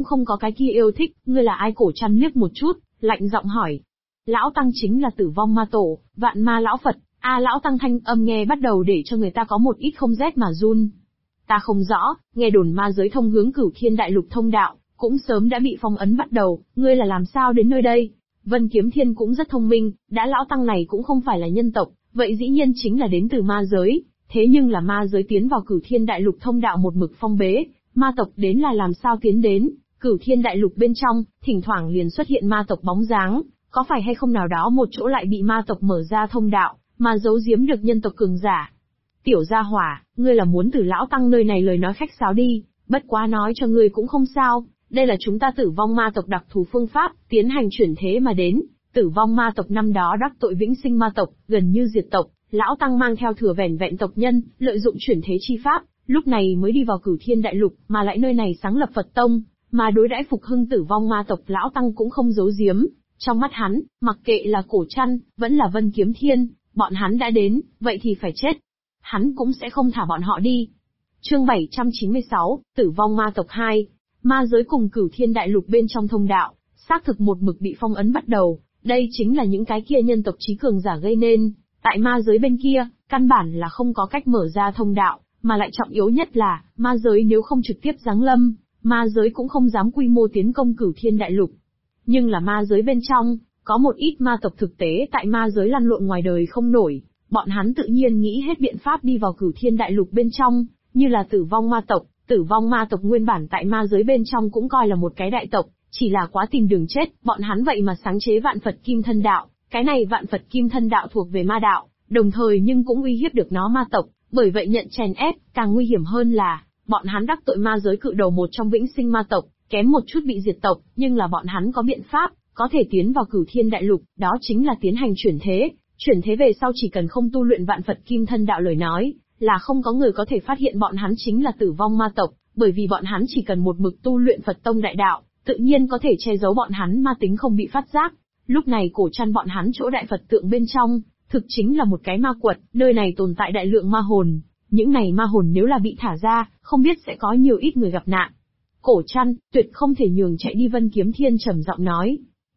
không có cái kia yêu thích, ngươi là ai? Cổ Trăn liếc một chút, lạnh giọng hỏi. Lão Tăng chính là Tử Vong Ma Tổ, Vạn Ma Lão Phật. Lão Tăng thanh âm nghe bắt đầu để cho người ta có một ít không rét mà run. Ta không rõ, nghe đồn ma giới thông hướng Cửu Thiên Đại Lục thông đạo, cũng sớm đã bị phong ấn bắt đầu, ngươi là làm sao đến nơi đây? Vân Kiếm Thiên cũng rất thông minh, đã Lão Tăng này cũng không phải là nhân tộc, vậy dĩ nhiên chính là đến từ ma giới, thế nhưng là ma giới tiến vào Cửu Thiên Đại Lục thông đạo một mực phong bế, ma tộc đến là làm sao tiến đến? Cửu Thiên Đại Lục bên trong, thỉnh thoảng liền xuất hiện ma tộc bóng dáng, có phải hay không nào đó một chỗ lại bị ma tộc mở ra thông đạo, mà giấu giếm được nhân tộc cường giả. Tiểu gia hỏa, ngươi là muốn từ Lão Tăng nơi này lời nói khách sáo đi, bất quá nói cho ngươi cũng không sao, đây là chúng ta Tử Vong Ma tộc đặc thù phương pháp, tiến hành chuyển thế mà đến. Tử Vong Ma tộc năm đó đắc tội Vĩnh Sinh Ma tộc, gần như diệt tộc, Lão Tăng mang theo thừa vẻn vẹn tộc nhân, lợi dụng chuyển thế chi pháp, lúc này mới đi vào Cửu Thiên Đại Lục, mà lại nơi này sáng lập Phật tông, mà đối đãi phục hưng Tử Vong Ma tộc Lão Tăng cũng không giấu giếm. Trong mắt hắn, mặc kệ là Cổ Trăn, vẫn là Vân Kiếm Thiên, bọn hắn đã đến, vậy thì phải chết. Hắn cũng sẽ không thả bọn họ đi. Chương 796, Tử Vong Ma tộc 2. Ma giới cùng Cửu Thiên Đại Lục bên trong thông đạo, xác thực một mực bị phong ấn bắt đầu, đây chính là những cái kia nhân tộc trí cường giả gây nên. Tại ma giới bên kia, căn bản là không có cách mở ra thông đạo, mà lại trọng yếu nhất là, ma giới nếu không trực tiếp giáng lâm, ma giới cũng không dám quy mô tiến công Cửu Thiên Đại Lục. Nhưng là ma giới bên trong, có một ít ma tộc thực tế tại ma giới lăn lộn ngoài đời không nổi, bọn hắn tự nhiên nghĩ hết biện pháp đi vào Cửu Thiên Đại Lục bên trong, như là Tử Vong Ma tộc. Tử Vong Ma tộc nguyên bản tại ma giới bên trong cũng coi là một cái đại tộc, chỉ là quá tìm đường chết, bọn hắn vậy mà sáng chế Vạn Phật Kim Thân Đạo, cái này Vạn Phật Kim Thân Đạo thuộc về ma đạo, đồng thời nhưng cũng uy hiếp được nó ma tộc, bởi vậy nhận chèn ép, càng nguy hiểm hơn là, bọn hắn đắc tội ma giới cự đầu một trong Vĩnh Sinh Ma tộc, kém một chút bị diệt tộc, nhưng là bọn hắn có biện pháp, có thể tiến vào Cửu Thiên Đại Lục, đó chính là tiến hành chuyển thế về sau chỉ cần không tu luyện Vạn Phật Kim Thân Đạo lời nói, là không có người có thể phát hiện bọn hắn chính là Tử Vong Ma tộc, bởi vì bọn hắn chỉ cần một mực tu luyện Phật tông đại đạo, tự nhiên có thể che giấu bọn hắn ma tính không bị phát giác. Lúc này Cổ Trăn bọn hắn chỗ đại Phật tượng bên trong, thực chính là một cái ma quật, nơi này tồn tại đại lượng ma hồn, những này ma hồn nếu là bị thả ra, không biết sẽ có nhiều ít người gặp nạn. Cổ Trăn, tuyệt không thể nhường chạy đi. Vân Kiếm Thiên trầm giọng nói.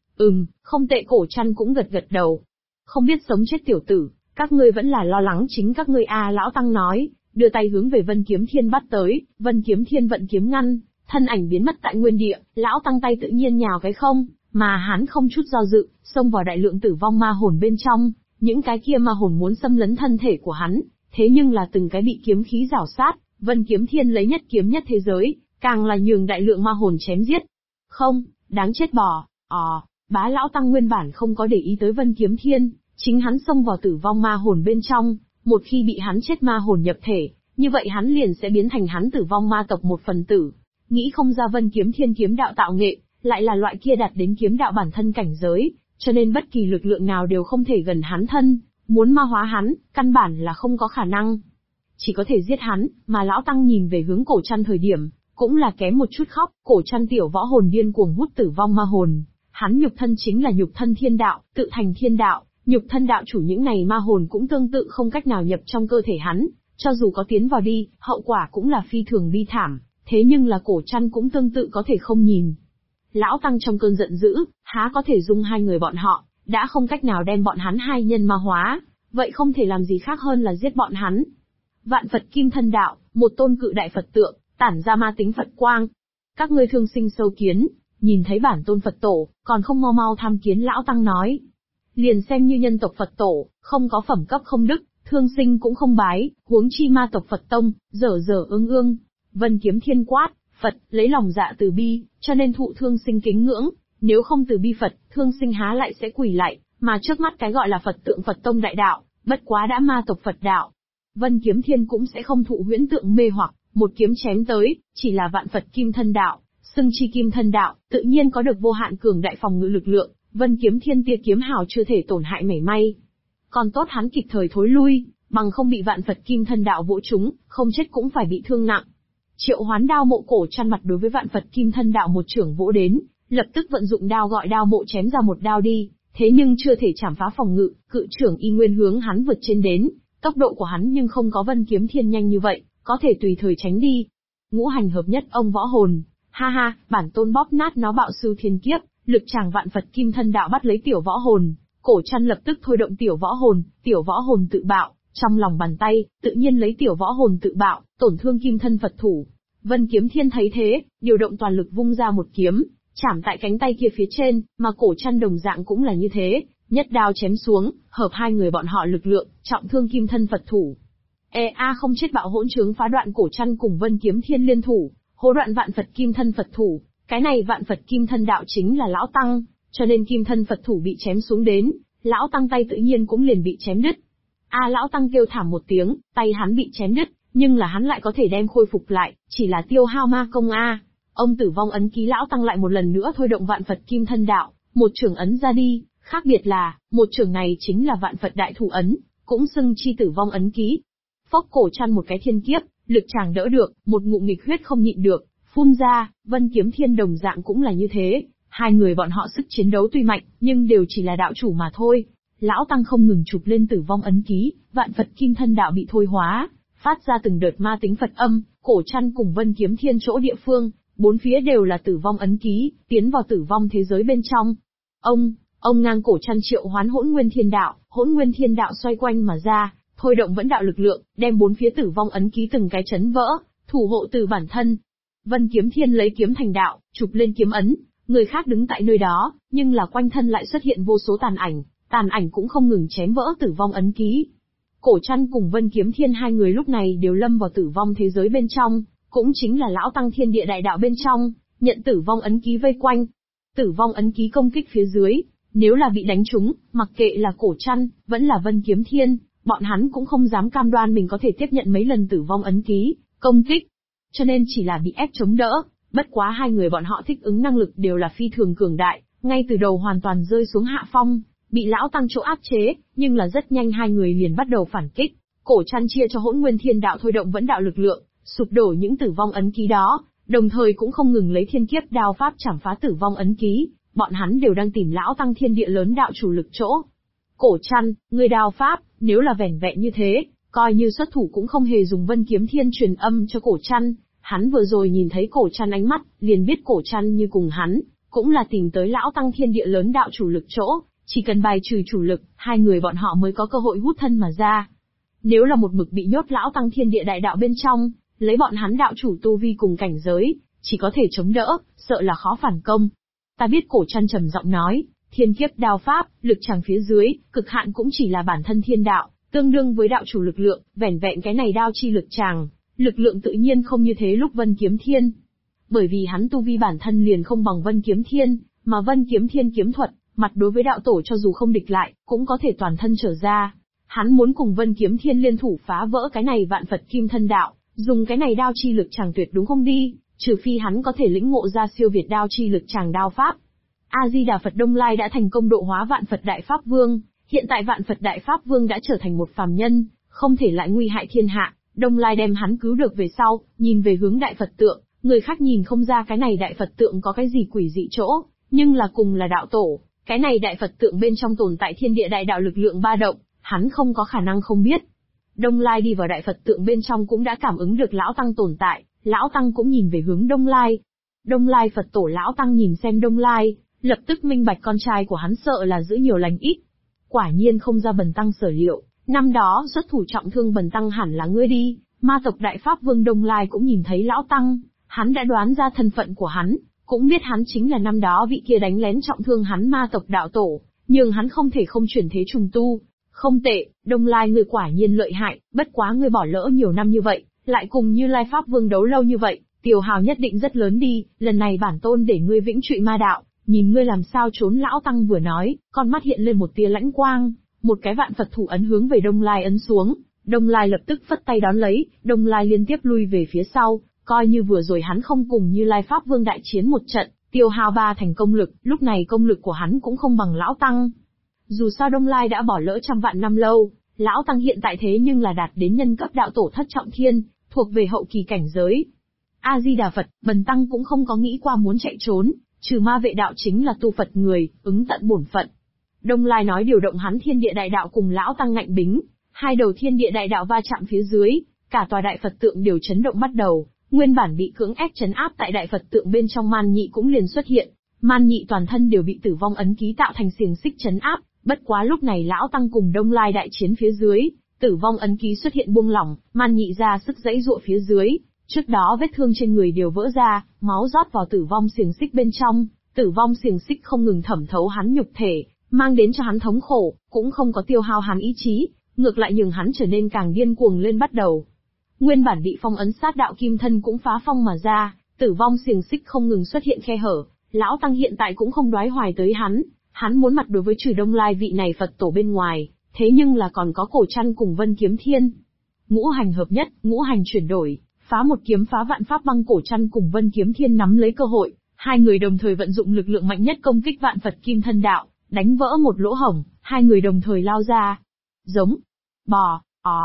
Không tệ. Cổ Trăn cũng gật gật đầu. Không biết sống chết tiểu tử, các ngươi vẫn là lo lắng chính các ngươi à? Lão Tăng nói, đưa tay hướng về Vân Kiếm Thiên bắt tới, Vân Kiếm Thiên vận kiếm ngăn, thân ảnh biến mất tại nguyên địa, Lão Tăng tay tự nhiên nhào cái không, mà hắn không chút do dự, xông vào đại lượng tử vong ma hồn bên trong, những cái kia ma hồn muốn xâm lấn thân thể của hắn, thế nhưng là từng cái bị kiếm khí rảo sát, Vân Kiếm Thiên lấy nhất kiếm nhất thế giới, càng là nhường đại lượng ma hồn chém giết. Không, đáng chết bò, Bá Lão Tăng nguyên bản không có để ý tới Vân Kiếm Thiên, chính hắn xông vào tử vong ma hồn bên trong, một khi bị hắn chết ma hồn nhập thể, như vậy hắn liền sẽ biến thành hắn tử vong ma tộc một phần tử. Nghĩ không ra Vân Kiếm Thiên kiếm đạo tạo nghệ, lại là loại kia đạt đến kiếm đạo bản thân cảnh giới, cho nên bất kỳ lực lượng nào đều không thể gần hắn thân, muốn ma hóa hắn, căn bản là không có khả năng. Chỉ có thể giết hắn, mà Lão Tăng nhìn về hướng Cổ Trăn thời điểm, cũng là kém một chút khóc. Cổ Trăn tiểu võ hồn điên cuồng hút tử vong ma hồn, hắn nhục thân chính là nhục thân thiên đạo, tự thành thiên đạo, nhục thân đạo chủ những này ma hồn cũng tương tự không cách nào nhập trong cơ thể hắn, cho dù có tiến vào đi, hậu quả cũng là phi thường bi thảm, thế nhưng là Cổ Trăn cũng tương tự có thể không nhìn. Lão Tăng trong cơn giận dữ, há có thể dung hai người bọn họ, đã không cách nào đem bọn hắn hai nhân ma hóa, vậy không thể làm gì khác hơn là giết bọn hắn. Vạn Phật Kim Thân Đạo, một tôn cự đại Phật tượng, tản ra ma tính Phật quang. Các ngươi thương sinh sâu kiến, nhìn thấy bản tôn Phật tổ, còn không mau mau tham kiến. Lão Tăng nói. Liền xem như nhân tộc Phật tổ, không có phẩm cấp không đức, thương sinh cũng không bái, huống chi ma tộc Phật tông, dở dở ương ương. Vân Kiếm Thiên quát, Phật, lấy lòng dạ từ bi, cho nên thụ thương sinh kính ngưỡng, nếu không từ bi Phật, thương sinh há lại sẽ quỳ lạy, mà trước mắt cái gọi là Phật tượng Phật tông đại đạo, bất quá đã ma tộc Phật đạo. Vân Kiếm Thiên cũng sẽ không thụ huyễn tượng mê hoặc, một kiếm chém tới, chỉ là Vạn Phật Kim Thân Đạo, xưng chi Kim Thân Đạo, tự nhiên có được vô hạn cường đại phòng ngự lực lượng, Vân Kiếm Thiên tia kiếm hào chưa thể tổn hại mảy may. Còn tốt hắn kịp thời thối lui, bằng không bị Vạn Phật Kim Thân Đạo vỗ trúng, không chết cũng phải bị thương nặng. Triệu Hoán Đao Mộ Cổ Trăn mặt đối với Vạn Phật Kim Thân Đạo một chưởng vỗ đến, lập tức vận dụng đao gọi Đao Mộ chém ra một đao đi, thế nhưng chưa thể chảm phá phòng ngự, cự chưởng y nguyên hướng hắn vượt trên đến, tốc độ của hắn nhưng không có Vân Kiếm Thiên nhanh như vậy, có thể tùy thời tránh đi. Ngũ hành hợp nhất ông võ hồn, Ha ha, bản tôn bóp nát nó bạo sư thiên kiếp, lực tràng vạn Phật kim thân đạo bắt lấy tiểu võ hồn. Cổ Trăn lập tức thôi động tiểu võ hồn tự bạo, trong lòng bàn tay, tự nhiên lấy tiểu võ hồn tự bạo, tổn thương kim thân Phật thủ. Vân Kiếm Thiên thấy thế, điều động toàn lực vung ra một kiếm, chảm tại cánh tay kia phía trên, mà Cổ Trăn đồng dạng cũng là như thế, nhất đao chém xuống, hợp hai người bọn họ lực lượng, trọng thương kim thân Phật thủ. Không chết bạo hỗn trướng phá đoạn Cổ Trăn cùng Vân Kiếm Thiên liên thủ, hô đoạn vạn Phật kim thân Phật thủ, cái này vạn Phật kim thân đạo chính là lão tăng, cho nên kim thân Phật thủ bị chém xuống đến, lão tăng tay tự nhiên cũng liền bị chém đứt. Lão tăng kêu thảm một tiếng, tay hắn bị chém đứt, nhưng là hắn lại có thể đem khôi phục lại, chỉ là tiêu hao ma công Ông tử vong ấn ký lão tăng lại một lần nữa thôi động vạn Phật kim thân đạo, một trường ấn ra đi, khác biệt là, một trường này chính là vạn Phật đại thủ ấn, cũng xưng chi tử vong ấn ký. Phốc Cổ Trăn một cái thiên kiếp, lực chàng đỡ được, một ngụm nghịch huyết không nhịn được, phun ra, Vân Kiếm Thiên đồng dạng cũng là như thế, hai người bọn họ sức chiến đấu tuy mạnh, nhưng đều chỉ là đạo chủ mà thôi. Lão tăng không ngừng chụp lên tử vong ấn ký, vạn Phật kim thân đạo bị thôi hóa, phát ra từng đợt ma tính Phật âm, Cổ Trăn cùng Vân Kiếm Thiên chỗ địa phương, bốn phía đều là tử vong ấn ký, tiến vào tử vong thế giới bên trong. Ông ngang Cổ Trăn triệu hoán hỗn nguyên thiên đạo xoay quanh mà ra, thôi động vẫn đạo lực lượng, đem bốn phía tử vong ấn ký từng cái chấn vỡ, thủ hộ từ bản thân. Vân Kiếm Thiên lấy kiếm thành đạo, chụp lên kiếm ấn, người khác đứng tại nơi đó, nhưng là quanh thân lại xuất hiện vô số tàn ảnh cũng không ngừng chém vỡ tử vong ấn ký. Cổ Trăn cùng Vân Kiếm Thiên hai người lúc này đều lâm vào tử vong thế giới bên trong, cũng chính là lão tăng thiên địa đại đạo bên trong, nhận tử vong ấn ký vây quanh. Tử vong ấn ký công kích phía dưới, nếu là bị đánh trúng, mặc kệ là Cổ Trăn, vẫn là Vân Kiếm Thiên, bọn hắn cũng không dám cam đoan mình có thể tiếp nhận mấy lần tử vong ấn ký công kích, cho nên chỉ là bị ép chống đỡ. Bất quá hai người bọn họ thích ứng năng lực đều là phi thường cường đại, ngay từ đầu hoàn toàn rơi xuống hạ phong, bị lão tăng chỗ áp chế, nhưng là rất nhanh hai người liền bắt đầu phản kích. Cổ Trăn chia cho hỗn nguyên thiên đạo thôi động vẫn đạo lực lượng, sụp đổ những tử vong ấn ký đó, đồng thời cũng không ngừng lấy thiên kiếp đao pháp chảm phá tử vong ấn ký, bọn hắn đều đang tìm lão tăng thiên địa lớn đạo chủ lực chỗ. Cổ Trăn, người đao pháp, nếu là vẻn vẹn như thế, coi như xuất thủ cũng không hề dùng Vân Kiếm Thiên truyền âm cho Cổ Trăn. Hắn vừa rồi nhìn thấy Cổ Trăn ánh mắt, liền biết Cổ Trăn như cùng hắn, cũng là tìm tới lão tăng thiên địa lớn đạo chủ lực chỗ, chỉ cần bài trừ chủ lực, hai người bọn họ mới có cơ hội hút thân mà ra. Nếu là một mực bị nhốt lão tăng thiên địa đại đạo bên trong, lấy bọn hắn đạo chủ tu vi cùng cảnh giới, chỉ có thể chống đỡ, sợ là khó phản công. Ta biết Cổ Trăn trầm giọng nói, thiên kiếp đao pháp, lực tràng phía dưới, cực hạn cũng chỉ là bản thân thiên đạo, tương đương với đạo chủ lực lượng, vẻn vẹn cái này đao chi lực tràng, lực lượng tự nhiên không như thế lúc Vân Kiếm Thiên. Bởi vì hắn tu vi bản thân liền không bằng Vân Kiếm Thiên, mà Vân Kiếm Thiên kiếm thuật, mặt đối với đạo tổ cho dù không địch lại, cũng có thể toàn thân trở ra. Hắn muốn cùng Vân Kiếm Thiên liên thủ phá vỡ cái này vạn Phật kim thân đạo, dùng cái này đao chi lực tràng tuyệt đúng không đi, trừ phi hắn có thể lĩnh ngộ ra siêu việt đao chi lực tràng đao pháp. A-di-đà Phật. Đông Lai đã thành công độ hóa vạn Phật Đại Pháp Vương, hiện tại vạn Phật Đại Pháp Vương đã trở thành một phàm nhân, không thể lại nguy hại thiên hạ. Đông Lai đem hắn cứu được về sau, nhìn về hướng Đại Phật Tượng, người khác nhìn không ra cái này Đại Phật Tượng có cái gì quỷ dị chỗ, nhưng là cùng là đạo tổ, cái này Đại Phật Tượng bên trong tồn tại thiên địa đại đạo lực lượng ba động, hắn không có khả năng không biết. Đông Lai đi vào Đại Phật Tượng bên trong cũng đã cảm ứng được lão tăng tồn tại, lão tăng cũng nhìn về hướng Đông Lai. Đông Lai Phật tổ lão tăng nhìn xem Đông Lai, lập tức minh bạch con trai của hắn sợ là giữ nhiều lành ít. Quả nhiên không ra Bần tăng sở liệu, năm đó xuất thủ trọng thương Bần tăng hẳn là ngươi đi. Ma tộc Đại Pháp Vương Đông Lai cũng nhìn thấy lão tăng, hắn đã đoán ra thân phận của hắn, cũng biết hắn chính là năm đó vị kia đánh lén trọng thương hắn ma tộc đạo tổ, nhưng hắn không thể không chuyển thế trùng tu. Không tệ, Đông Lai ngươi quả nhiên lợi hại, bất quá ngươi bỏ lỡ nhiều năm như vậy, lại cùng Như Lai Pháp Vương đấu lâu như vậy, tiêu hào nhất định rất lớn đi, lần này bản tôn để ngươi vĩnh trụy ma đạo, nhìn ngươi làm sao trốn. Lão tăng vừa nói, con mắt hiện lên một tia lãnh quang, một cái vạn Phật thủ ấn hướng về Đông Lai ấn xuống. Đông Lai lập tức phất tay đón lấy, Đông Lai liên tiếp lui về phía sau, coi như vừa rồi hắn không cùng Như Lai Pháp Vương đại chiến một trận, tiêu hao 3 thành công lực, lúc này công lực của hắn cũng không bằng lão tăng. Dù sao Đông Lai đã bỏ lỡ trăm vạn năm lâu, lão tăng hiện tại thế nhưng là đạt đến nhân cấp đạo tổ thất trọng thiên, thuộc về hậu kỳ cảnh giới. A-di-đà Phật. Bần tăng cũng không có nghĩ qua muốn chạy trốn, trừ ma vệ đạo chính là tu Phật người, ứng tận bổn phận. Đông Lai nói điều động hắn thiên địa đại đạo cùng lão tăng ngạnh bính. Hai đầu thiên địa đại đạo va chạm phía dưới, cả tòa Đại Phật Tượng đều chấn động bắt đầu, Nguyên bản bị cưỡng ép trấn áp tại đại Phật tượng bên trong Man Nhị cũng liền xuất hiện. Man Nhị toàn thân đều bị tử vong ấn ký tạo thành xiềng xích trấn áp, bất quá lúc này lão tăng cùng Đông Lai đại chiến phía dưới, tử vong ấn ký xuất hiện buông lỏng, Man Nhị ra sức giãy giụa phía dưới. Trước đó vết thương trên người đều vỡ ra, máu rót vào tử vong xiềng xích bên trong, tử vong xiềng xích không ngừng thẩm thấu hắn nhục thể, mang đến cho hắn thống khổ, cũng không có tiêu hao hắn ý chí, ngược lại nhường hắn trở nên càng điên cuồng lên bắt đầu. Nguyên bản bị phong ấn sát đạo kim thân cũng phá phong mà ra, tử vong xiềng xích không ngừng xuất hiện khe hở, lão tăng hiện tại cũng không đoái hoài tới hắn muốn mặt đối với trừ Đông Lai vị này Phật tổ bên ngoài, thế nhưng là còn có Cổ Trăn cùng Vân Kiếm Thiên. Ngũ hành hợp nhất, ngũ hành chuyển đổi, phá một kiếm phá vạn pháp băng. Cổ Trăn cùng Vân Kiếm Thiên nắm lấy cơ hội, hai người đồng thời vận dụng lực lượng mạnh nhất công kích vạn Phật kim thân đạo, đánh vỡ một lỗ hổng, hai người đồng thời lao ra. Giống, bò,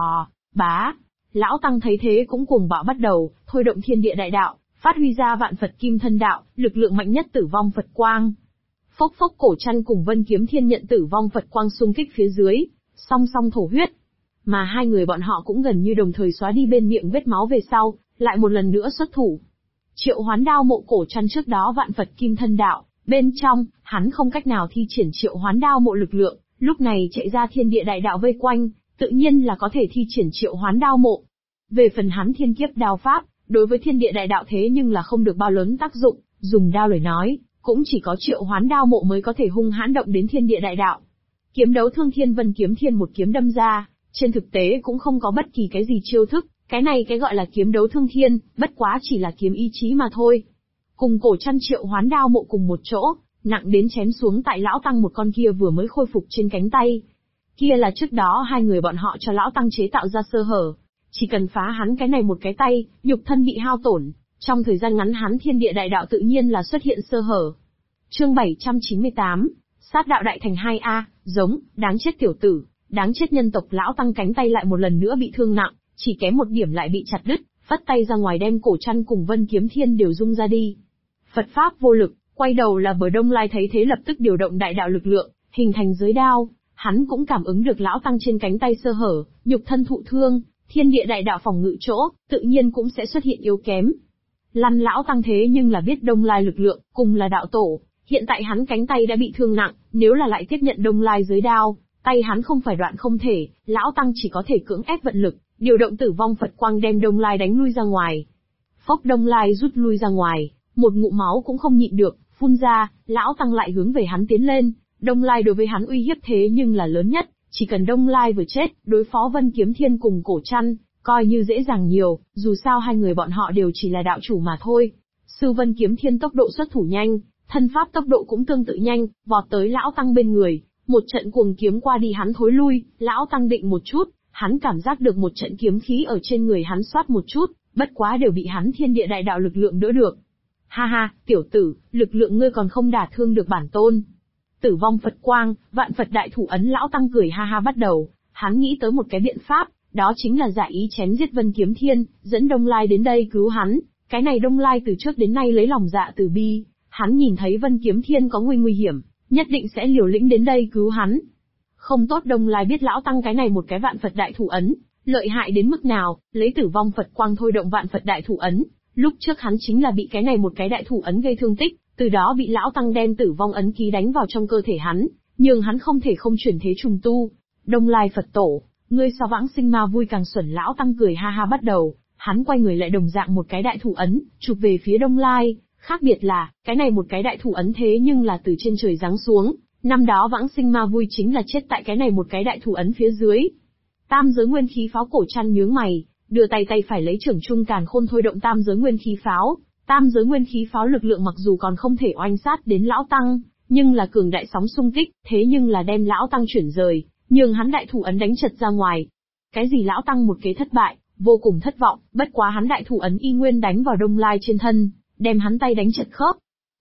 bá. Lão tăng thấy thế cũng cuồng bạo bắt đầu, thôi động thiên địa đại đạo, phát huy ra vạn Phật kim thân đạo, lực lượng mạnh nhất tử vong Phật quang. Phốc phốc. Cổ Trăn cùng Vân Kiếm Thiên nhận tử vong Phật quang xung kích phía dưới, song song thổ huyết. Mà hai người bọn họ cũng gần như đồng thời xóa đi bên miệng vết máu về sau, lại một lần nữa xuất thủ. Triệu Hoán Đao Mộ. Cổ Trăn trước đó vạn Phật kim thân đạo, bên trong, hắn không cách nào thi triển Triệu Hoán Đao Mộ lực lượng, lúc này chạy ra thiên địa đại đạo vây quanh, tự nhiên là có thể thi triển Triệu Hoán Đao Mộ. Về phần hắn thiên kiếp đao pháp, đối với thiên địa đại đạo thế nhưng là không được bao lớn tác dụng, dùng đao lời nói, cũng chỉ có Triệu Hoán Đao Mộ mới có thể hung hãn động đến thiên địa đại đạo. Kiếm đấu thương thiên. Vân Kiếm Thiên một kiếm đâm ra, trên thực tế cũng không có bất kỳ cái gì chiêu thức, cái này cái gọi là kiếm đấu thương thiên, bất quá chỉ là kiếm ý chí mà thôi. Cùng Cổ Trăn Triệu Hoán Đao Mộ cùng một chỗ, nặng đến chém xuống tại lão tăng một con kia vừa mới khôi phục trên cánh tay. Kia là trước đó hai người bọn họ cho lão tăng chế tạo ra sơ hở. Chỉ cần phá hắn cái này một cái tay, nhục thân bị hao tổn, trong thời gian ngắn hắn thiên địa đại đạo tự nhiên là xuất hiện sơ hở. Chương 798, Sát đạo đại thành 2A, giống, đáng chết tiểu tử, đáng chết nhân tộc. Lão tăng cánh tay lại một lần nữa bị thương nặng, chỉ kém một điểm lại bị chặt đứt, phất tay ra ngoài đem Cổ Trăn cùng Vân Kiếm Thiên đều rung ra đi. Phật pháp vô lực, quay đầu là bờ Đông Lai thấy thế lập tức điều động đại đạo lực lượng, hình thành giới đao, hắn cũng cảm ứng được lão tăng trên cánh tay sơ hở, nhục thân thụ thương. Thiên địa đại đạo phòng ngự chỗ, tự nhiên cũng sẽ xuất hiện yếu kém. Lăn lão tăng thế nhưng là biết Đông Lai lực lượng, cùng là đạo tổ, hiện tại hắn cánh tay đã bị thương nặng, nếu là lại tiếp nhận Đông Lai giới đao, tay hắn không phải đoạn không thể, lão tăng chỉ có thể cưỡng ép vận lực, điều động tử vong Phật quang đem Đông Lai đánh lui ra ngoài. Phốc. Đông Lai rút lui ra ngoài, một ngụm máu cũng không nhịn được, phun ra, lão tăng lại hướng về hắn tiến lên. Đông Lai đối với hắn uy hiếp thế nhưng là lớn nhất. Chỉ cần Đông Lai vừa chết, đối phó Vân Kiếm Thiên cùng Cổ Trăn, coi như dễ dàng nhiều, dù sao hai người bọn họ đều chỉ là đạo chủ mà thôi. Sư Vân Kiếm Thiên tốc độ xuất thủ nhanh, thân pháp tốc độ cũng tương tự nhanh, vọt tới lão tăng bên người, một trận cuồng kiếm qua đi hắn thối lui, lão tăng định một chút, hắn cảm giác được một trận kiếm khí ở trên người hắn xoát một chút, bất quá đều bị hắn thiên địa đại đạo lực lượng đỡ được. Ha ha, tiểu tử, lực lượng ngươi còn không đả thương được bản tôn. Tử vong Phật quang, vạn Phật đại thủ ấn. Lão tăng cười ha ha bắt đầu, hắn nghĩ tới một cái biện pháp, đó chính là giả ý chém giết Vân Kiếm Thiên, dẫn Đông Lai đến đây cứu hắn. Cái này Đông Lai từ trước đến nay lấy lòng dạ từ bi, hắn nhìn thấy Vân Kiếm Thiên có nguy hiểm, nhất định sẽ liều lĩnh đến đây cứu hắn. Không tốt. Đông Lai biết lão tăng cái này một cái vạn Phật đại thủ ấn, lợi hại đến mức nào, lấy tử vong Phật quang thôi động vạn Phật đại thủ ấn. Lúc trước hắn chính là bị cái này một cái đại thủ ấn gây thương tích, từ đó bị lão tăng đem tử vong ấn ký đánh vào trong cơ thể hắn, nhưng hắn không thể không chuyển thế trùng tu. Đông Lai Phật tổ, ngươi sao vãng sinh ma vui càng xuẩn. Lão tăng cười ha ha bắt đầu, hắn quay người lại đồng dạng một cái đại thủ ấn, chụp về phía Đông Lai, khác biệt là, cái này một cái đại thủ ấn thế nhưng là từ trên trời giáng xuống, năm đó vãng sinh ma vui chính là chết tại cái này một cái đại thủ ấn phía dưới. Tam giới nguyên khí pháo. Cổ Trăn nhướng mày, đưa tay phải lấy trưởng trung càn khôn thôi động tam giới nguyên khí pháo. Tam giới nguyên khí pháo lực lượng mặc dù còn không thể oanh sát đến lão tăng, nhưng là cường đại sóng xung kích, thế nhưng là đem lão tăng chuyển rời, nhường hắn đại thủ ấn đánh chật ra ngoài. Cái gì lão tăng một kế thất bại, vô cùng thất vọng, bất quá hắn đại thủ ấn y nguyên đánh vào Đông Lai trên thân, đem hắn tay đánh chật khớp.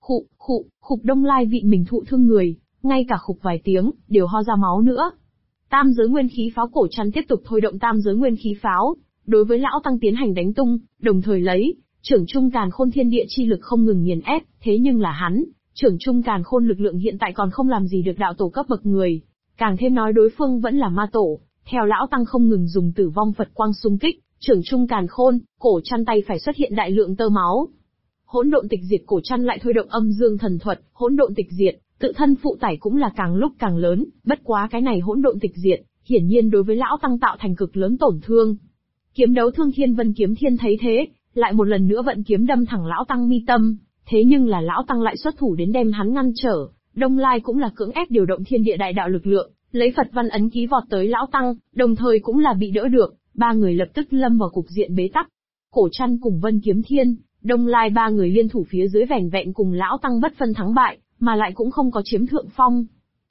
Khục. Đông Lai vị mình thụ thương người, ngay cả khục vài tiếng, đều ho ra máu nữa. Tam giới nguyên khí pháo. Cổ Trăn tiếp tục thôi động tam giới nguyên khí pháo, đối với lão tăng tiến hành đánh tung, đồng thời lấy trưởng trung càn khôn thiên địa chi lực không ngừng nghiền ép, thế nhưng là hắn, trưởng trung càn khôn lực lượng hiện tại còn không làm gì được đạo tổ cấp bậc người, càng thêm nói đối phương vẫn là ma tổ, theo lão tăng không ngừng dùng tử vong Phật quang xung kích, Trưởng trung càn khôn, cổ chăn tay phải xuất hiện đại lượng tơ máu. Hỗn độn tịch diệt, cổ chăn lại thôi động âm dương thần thuật, hỗn độn tịch diệt, tự thân phụ tải cũng là càng lúc càng lớn, bất quá cái này hỗn độn tịch diệt, hiển nhiên đối với lão tăng tạo thành cực lớn tổn thương. Kiếm đấu thương thiên vân kiếm thiên thấy thế, lại một lần nữa vận kiếm đâm thẳng lão tăng mi tâm, thế nhưng là lão tăng lại xuất thủ đến đem hắn ngăn trở. Đông Lai cũng là cưỡng ép điều động thiên địa đại đạo lực lượng, lấy Phật văn ấn ký vọt tới lão tăng, đồng thời cũng là bị đỡ được, ba người lập tức lâm vào cục diện bế tắc. Cổ chăn cùng Vân Kiếm Thiên, Đông Lai ba người liên thủ phía dưới vẻn vẹn cùng lão tăng bất phân thắng bại, mà lại cũng không có chiếm thượng phong.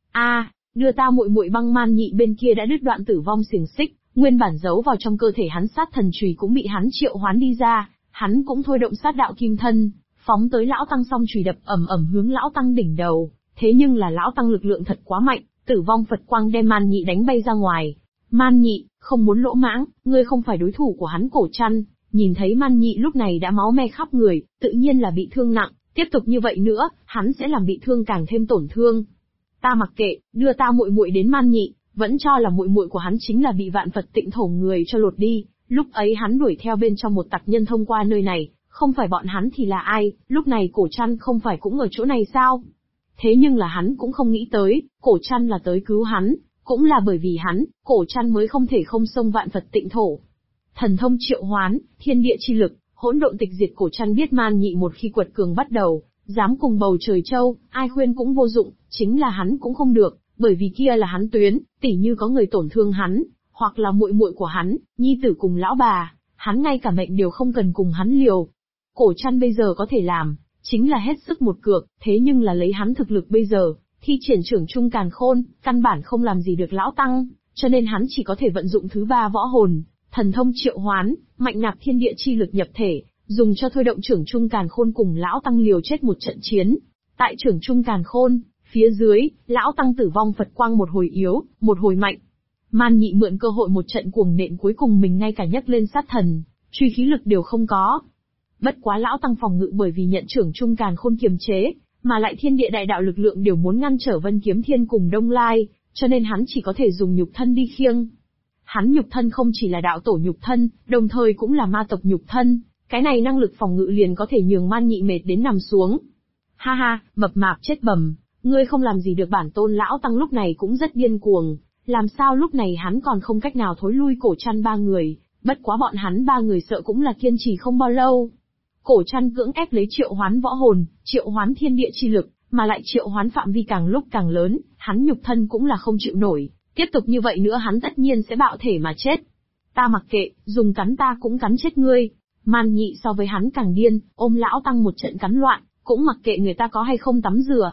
Đưa ta muội muội Băng Man Nhị bên kia đã đứt đoạn tử vong xiềng xích, nguyên bản giấu vào trong cơ thể hắn sát thần chùy cũng bị hắn triệu hoán đi ra, hắn cũng thôi động sát đạo kim thân, phóng tới lão tăng song chùy đập ầm ầm hướng lão tăng đỉnh đầu, thế nhưng là lão tăng lực lượng thật quá mạnh, tử vong Phật quang đem Man Nhị đánh bay ra ngoài. Man Nhị, không muốn lỗ mãng, ngươi không phải đối thủ của hắn. Cổ chăn, nhìn thấy Man Nhị lúc này đã máu me khắp người, tự nhiên là bị thương nặng, tiếp tục như vậy nữa, hắn sẽ làm bị thương càng thêm tổn thương. Ta mặc kệ, đưa ta muội muội đến. Man Nhị vẫn cho là muội muội của hắn chính là bị vạn Phật tịnh thổ người cho lột đi, lúc ấy hắn đuổi theo bên trong một tặc nhân thông qua nơi này, không phải bọn hắn thì là ai, lúc này cổ chăn không phải cũng ở chỗ này sao? Thế nhưng là hắn cũng không nghĩ tới, cổ chăn là tới cứu hắn, cũng là bởi vì hắn, cổ chăn mới không thể không xông vạn Phật tịnh thổ. Thần thông triệu hoán, thiên địa chi lực, hỗn độn tịch diệt. Cổ chăn biết Man Nhị một khi quật cường bắt đầu, dám cùng bầu trời châu, ai khuyên cũng vô dụng, chính là hắn cũng không được, bởi vì kia là hắn tuyến, tỉ như có người tổn thương hắn, hoặc là muội muội của hắn, nhi tử cùng lão bà, hắn ngay cả mệnh đều không cần cùng hắn liều. Cổ chăn bây giờ có thể làm, chính là hết sức một cược, thế nhưng là lấy hắn thực lực bây giờ, thi triển trưởng trung càn khôn, căn bản không làm gì được lão tăng, cho nên hắn chỉ có thể vận dụng thứ ba võ hồn, thần thông triệu hoán, mạnh nạp thiên địa chi lực nhập thể, dùng cho thôi động trưởng trung càn khôn cùng lão tăng liều chết một trận chiến. Tại trưởng trung càn khôn, phía dưới, lão tăng tử vong Phật quang một hồi yếu, một hồi mạnh. Man Nhị mượn cơ hội một trận cuồng nện, cuối cùng mình ngay cả nhấc lên sát thần, truy khí lực đều không có. Bất quá lão tăng phòng ngự bởi vì nhận trưởng trung càn khôn kiềm chế, mà lại thiên địa đại đạo lực lượng đều muốn ngăn trở Vân Kiếm Thiên cùng Đông Lai, cho nên hắn chỉ có thể dùng nhục thân đi khiêng. Hắn nhục thân không chỉ là đạo tổ nhục thân, đồng thời cũng là ma tộc nhục thân, cái này năng lực phòng ngự liền có thể nhường Man Nhị mệt đến nằm xuống. Ha ha, mập mạp chết bầm, ngươi không làm gì được bản tôn. Lão tăng lúc này cũng rất điên cuồng, làm sao lúc này hắn còn không cách nào thối lui cổ chăn ba người, bất quá bọn hắn ba người sợ cũng là kiên trì không bao lâu. Cổ chăn cưỡng ép lấy triệu hoán võ hồn, triệu hoán thiên địa chi lực, mà lại triệu hoán phạm vi càng lúc càng lớn, hắn nhục thân cũng là không chịu nổi, tiếp tục như vậy nữa hắn tất nhiên sẽ bạo thể mà chết. Ta mặc kệ, dùng cắn ta cũng cắn chết ngươi. Man Nhị so với hắn càng điên, ôm lão tăng một trận cắn loạn, cũng mặc kệ người ta có hay không tắm rửa.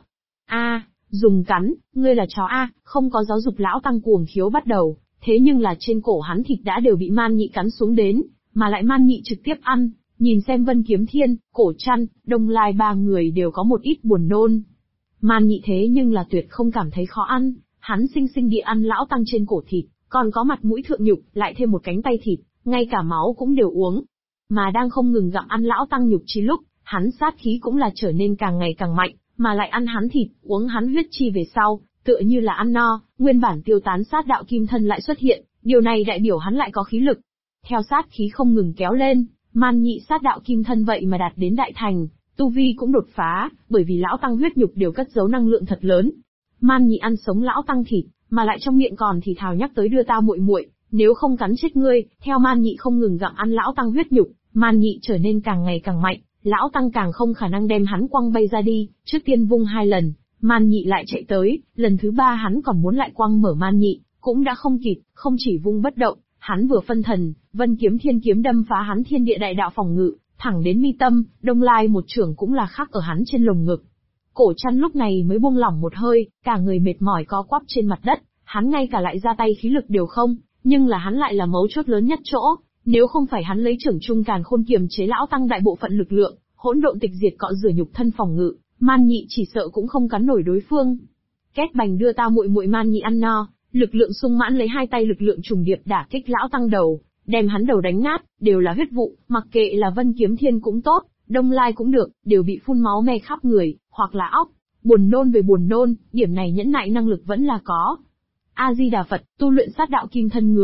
Dùng cắn, ngươi là chó không có giáo dục. Lão tăng cuồng khiếu bắt đầu, thế nhưng là trên cổ hắn thịt đã đều bị Man Nhị cắn xuống đến, mà lại Man Nhị trực tiếp ăn. Nhìn xem Vân Kiếm Thiên, cổ chăn, Đông Lai ba người đều có một ít buồn nôn. Man Nhị thế nhưng là tuyệt không cảm thấy khó ăn, hắn xinh xinh địa ăn lão tăng trên cổ thịt, còn có mặt mũi thượng nhục, lại thêm một cánh tay thịt, ngay cả máu cũng đều uống. Mà đang không ngừng gặm ăn lão tăng nhục chi lúc, hắn sát khí cũng là trở nên càng ngày càng mạnh, mà lại ăn hắn thịt, uống hắn huyết chi về sau, tựa như là ăn no, nguyên bản tiêu tán sát đạo kim thân lại xuất hiện, điều này đại biểu hắn lại có khí lực. Theo sát khí không ngừng kéo lên, Man Nhị sát đạo kim thân vậy mà đạt đến đại thành, tu vi cũng đột phá, bởi vì lão tăng huyết nhục đều cất giấu năng lượng thật lớn. Man Nhị ăn sống lão tăng thịt, mà lại trong miệng còn thì thào nhắc tới đưa ta muội muội, nếu không cắn chết ngươi. Theo Man Nhị không ngừng gặm ăn lão tăng huyết nhục, Man Nhị trở nên càng ngày càng mạnh, lão tăng càng không khả năng đem hắn quăng bay ra đi. Trước tiên vung 2 lần, Man Nhị lại chạy tới, lần thứ 3 hắn còn muốn lại quăng mở Man Nhị, cũng đã không kịp, không chỉ vung bất động, hắn vừa phân thần, Vân Kiếm Thiên kiếm đâm phá hắn thiên địa đại đạo phòng ngự, thẳng đến mi tâm. Đông Lai một chưởng cũng là khắc ở hắn trên lồng ngực. Cổ chăn lúc này mới buông lỏng một hơi, cả người mệt mỏi co quắp trên mặt đất, hắn ngay cả lại ra tay khí lực đều không, nhưng là hắn lại là mấu chốt lớn nhất chỗ, nếu không phải hắn lấy trưởng trung càn khôn kiềm chế lão tăng đại bộ phận lực lượng, hỗn độn tịch diệt cọ rửa nhục thân phòng ngự, Man Nhị chỉ sợ cũng không cắn nổi đối phương. Két bành, đưa ta muội muội. Man Nhị ăn no, lực lượng sung mãn lấy 2 tay lực lượng trùng điệp đả kích lão tăng đầu, đem hắn đầu đánh nát, đều là huyết vụ, mặc kệ là Vân Kiếm Thiên cũng tốt, Đông Lai cũng được, đều bị phun máu me khắp người, hoặc là óc. Buồn nôn về buồn nôn, điểm này nhẫn nại năng lực vẫn là có. A Di Đà Phật, tu luyện sát đạo kim thân người,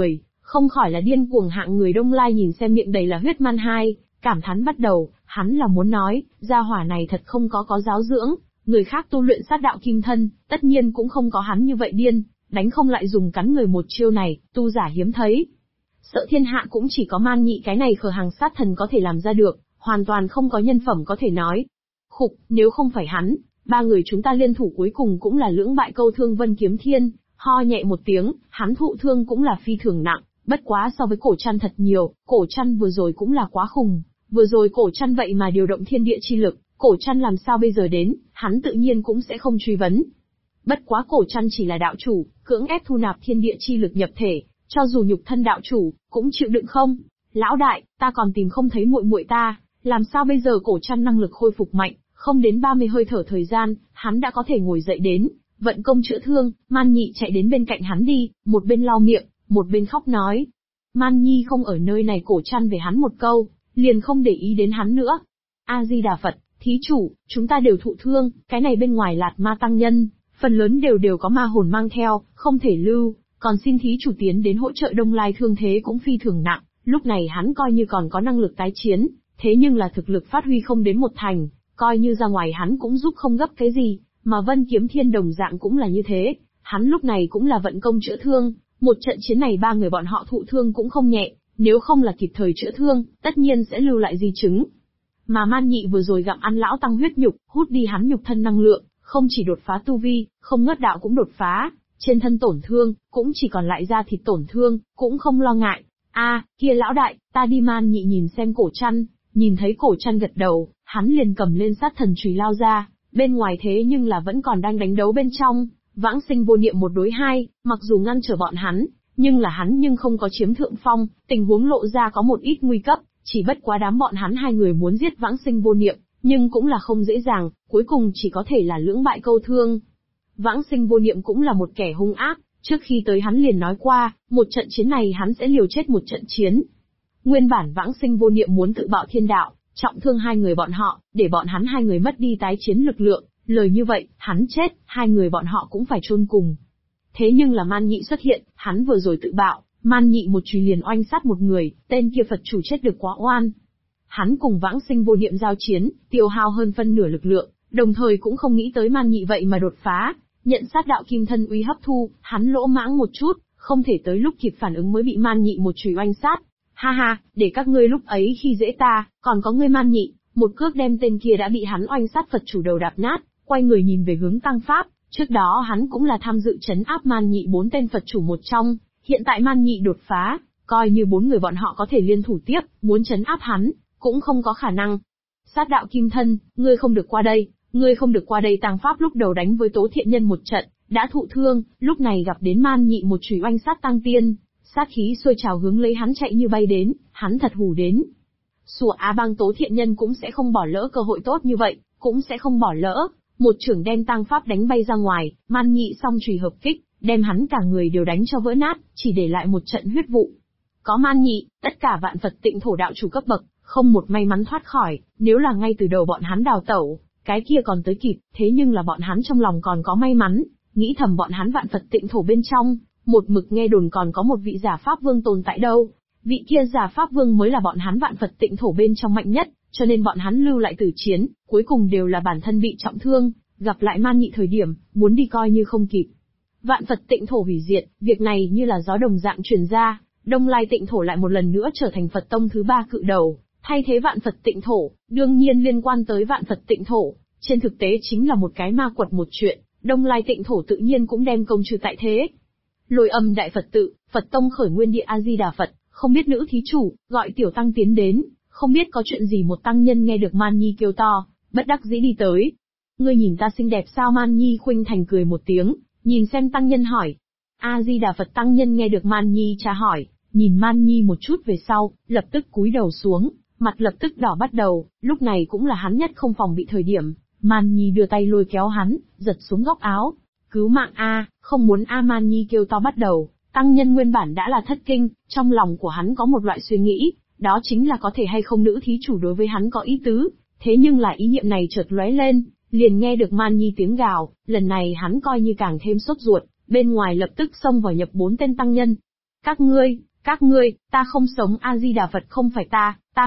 không khỏi là điên cuồng hạng người Đông Lai nhìn xem miệng đầy là huyết man hai, cảm thán bắt đầu, hắn là muốn nói, gia hỏa này thật không có giáo dưỡng, người khác tu luyện sát đạo kim thân, tất nhiên cũng không có hắn như vậy điên, đánh không lại dùng cắn người một chiêu này, tu giả hiếm thấy. Sợ thiên hạ cũng chỉ có Man Nhị cái này khờ hàng sát thần có thể làm ra được, hoàn toàn không có nhân phẩm có thể nói. Khục, nếu không phải hắn, ba người chúng ta liên thủ cuối cùng cũng là lưỡng bại câu thương Vân Kiếm Thiên, ho nhẹ một tiếng, hắn thụ thương cũng là phi thường nặng, bất quá so với cổ chăn thật nhiều, cổ chăn vừa rồi cũng là quá khùng, vừa rồi cổ chăn vậy mà điều động thiên địa chi lực, cổ chăn làm sao bây giờ đến, hắn tự nhiên cũng sẽ không truy vấn. Bất quá cổ chăn chỉ là đạo chủ, cưỡng ép thu nạp thiên địa chi lực nhập thể, cho dù nhục thân đạo chủ, cũng chịu đựng không? Lão đại, ta còn tìm không thấy muội muội ta, làm sao bây giờ? Cổ chăn năng lực khôi phục mạnh, không đến 30 hơi thở thời gian, hắn đã có thể ngồi dậy đến, vận công chữa thương. Man Nhị chạy đến bên cạnh hắn đi, một bên lau miệng, một bên khóc nói. Man Nhi không ở nơi này, cổ chăn về hắn một câu, liền không để ý đến hắn nữa. A-di-đà Phật, thí chủ, chúng ta đều thụ thương, cái này bên ngoài Lạt Ma tăng nhân, phần lớn đều có ma hồn mang theo, không thể lưu, còn xin thí chủ tiến đến hỗ trợ. Đông Lai thương thế cũng phi thường nặng, lúc này hắn coi như còn có năng lực tái chiến, thế nhưng là thực lực phát huy không đến 1/10, coi như ra ngoài hắn cũng giúp không gấp cái gì, mà Vân Kiếm Thiên đồng dạng cũng là như thế, hắn lúc này cũng là vận công chữa thương, một trận chiến này ba người bọn họ thụ thương cũng không nhẹ, nếu không là kịp thời chữa thương, tất nhiên sẽ lưu lại di chứng. Mà Man Nhị vừa rồi gặm ăn lão tăng huyết nhục, hút đi hắn nhục thân năng lượng, không chỉ đột phá tu vi, không ngất đạo cũng đột phá, trên thân tổn thương, cũng chỉ còn lại da thịt tổn thương, cũng không lo ngại. Kia lão đại, ta đi. Man Nhị nhìn xem cổ chăn, nhìn thấy cổ chăn gật đầu, hắn liền cầm lên sát thần chùy lao ra, bên ngoài thế nhưng là vẫn còn đang đánh đấu bên trong, Vãng Sinh Vô Niệm 1 đối 2, mặc dù ngăn trở bọn hắn, nhưng là hắn không có chiếm thượng phong, tình huống lộ ra có một ít nguy cấp, chỉ bất quá đám bọn hắn hai người muốn giết Vãng Sinh Vô Niệm, nhưng cũng là không dễ dàng, cuối cùng chỉ có thể là lưỡng bại câu thương. Vãng Sinh Vô Niệm cũng là một kẻ hung ác, trước khi tới hắn liền nói qua, một trận chiến này hắn sẽ liều chết một trận chiến. Nguyên bản Vãng Sinh Vô Niệm muốn tự bạo thiên đạo, trọng thương hai người bọn họ, để bọn hắn hai người mất đi tái chiến lực lượng, lời như vậy, hắn chết, hai người bọn họ cũng phải chôn cùng. Thế nhưng là Man Nhị xuất hiện, hắn vừa rồi tự bạo, Man Nhị một chùy liền oanh sát một người, tên kia Phật chủ chết được quá oan. Hắn cùng Vãng Sinh Vô Niệm giao chiến, tiêu hao hơn phân nửa lực lượng, đồng thời cũng không nghĩ tới Man Nhị vậy mà đột phá, nhận sát đạo kim thân uy hấp thu, hắn lỗ mãng một chút, không thể tới lúc kịp phản ứng mới bị Man Nhị một chùy oanh sát. Ha ha, để các ngươi lúc ấy khi dễ ta, còn có ngươi Man Nhị, một cước đem tên kia đã bị hắn oanh sát Phật chủ đầu đạp nát, quay người nhìn về hướng Tăng Pháp, trước đó hắn cũng là tham dự trấn áp Man Nhị 4 tên Phật chủ một trong, hiện tại Man Nhị đột phá, coi như 4 người bọn họ có thể liên thủ tiếp, muốn trấn áp hắn, cũng không có khả năng. Sát đạo kim thân, ngươi không được qua đây, ngươi không được qua đây. Tăng Pháp lúc đầu đánh với Tố Thiện Nhân một trận, đã thụ thương, lúc này gặp đến Man Nhị một chùy oanh sát Tăng Tiên, sát khí sôi trào hướng lấy hắn chạy như bay đến, hắn thật hù đến. Sủa Á Bang Tố Thiện Nhân cũng sẽ không bỏ lỡ cơ hội tốt như vậy, cũng sẽ không bỏ lỡ, một chưởng đem Tăng Pháp đánh bay ra ngoài, Man Nhị song chùy hợp kích, đem hắn cả người đều đánh cho vỡ nát, chỉ để lại một trận huyết vụ. Có Man Nhị, tất cả vạn Phật Tịnh Thổ đạo chủ cấp bậc, không một may mắn thoát khỏi, nếu là ngay từ đầu bọn hắn đào tẩu, cái kia còn tới kịp, thế nhưng là bọn hắn trong lòng còn có may mắn, nghĩ thầm bọn hắn vạn Phật Tịnh Thổ bên trong, một mực nghe đồn còn có một vị giả Pháp Vương tồn tại đâu, vị kia giả Pháp Vương mới là bọn hắn vạn Phật Tịnh Thổ bên trong mạnh nhất, cho nên bọn hắn lưu lại tử chiến, cuối cùng đều là bản thân bị trọng thương, gặp lại Man Nhị thời điểm, muốn đi coi như không kịp. Vạn Phật Tịnh Thổ hủy diệt, việc này như là gió đồng dạng truyền ra, Đông Lai Tịnh Thổ lại một lần nữa trở thành Phật tông thứ 3 cự đầu, thay thế Vạn Phật Tịnh Thổ, đương nhiên liên quan tới Vạn Phật Tịnh Thổ, trên thực tế chính là một cái ma quật một chuyện, Đông Lai Tịnh Thổ tự nhiên cũng đem công trừ tại thế. Lôi Âm Đại Phật Tự, Phật tông khởi nguyên địa A-di-đà Phật, không biết nữ thí chủ, gọi tiểu tăng tiến đến, không biết có chuyện gì. Một tăng nhân nghe được Man Nhi kêu to, bất đắc dĩ đi tới. Ngươi nhìn ta xinh đẹp sao? Man Nhi khuynh thành cười một tiếng, nhìn xem tăng nhân hỏi. A-di-đà Phật. Tăng nhân nghe được Man Nhi tra hỏi, nhìn Man Nhi một chút về sau, lập tức cúi đầu xuống, mặt lập tức đỏ bắt đầu, lúc này cũng là hắn nhất không phòng bị thời điểm, Man Nhi đưa tay lôi kéo hắn, giật xuống góc áo. Cứu mạng a, không muốn a. Man Nhi kêu to bắt đầu, tăng nhân nguyên bản đã là thất kinh, trong lòng của hắn có một loại suy nghĩ, đó chính là có thể hay không nữ thí chủ đối với hắn có ý tứ, thế nhưng là ý niệm này chợt lóe lên, liền nghe được Man Nhi tiếng gào, lần này hắn coi như càng thêm sốt ruột, bên ngoài lập tức xông vào nhập 4 tên tăng nhân. Các ngươi, ta không sống A-di-đà Phật không phải ta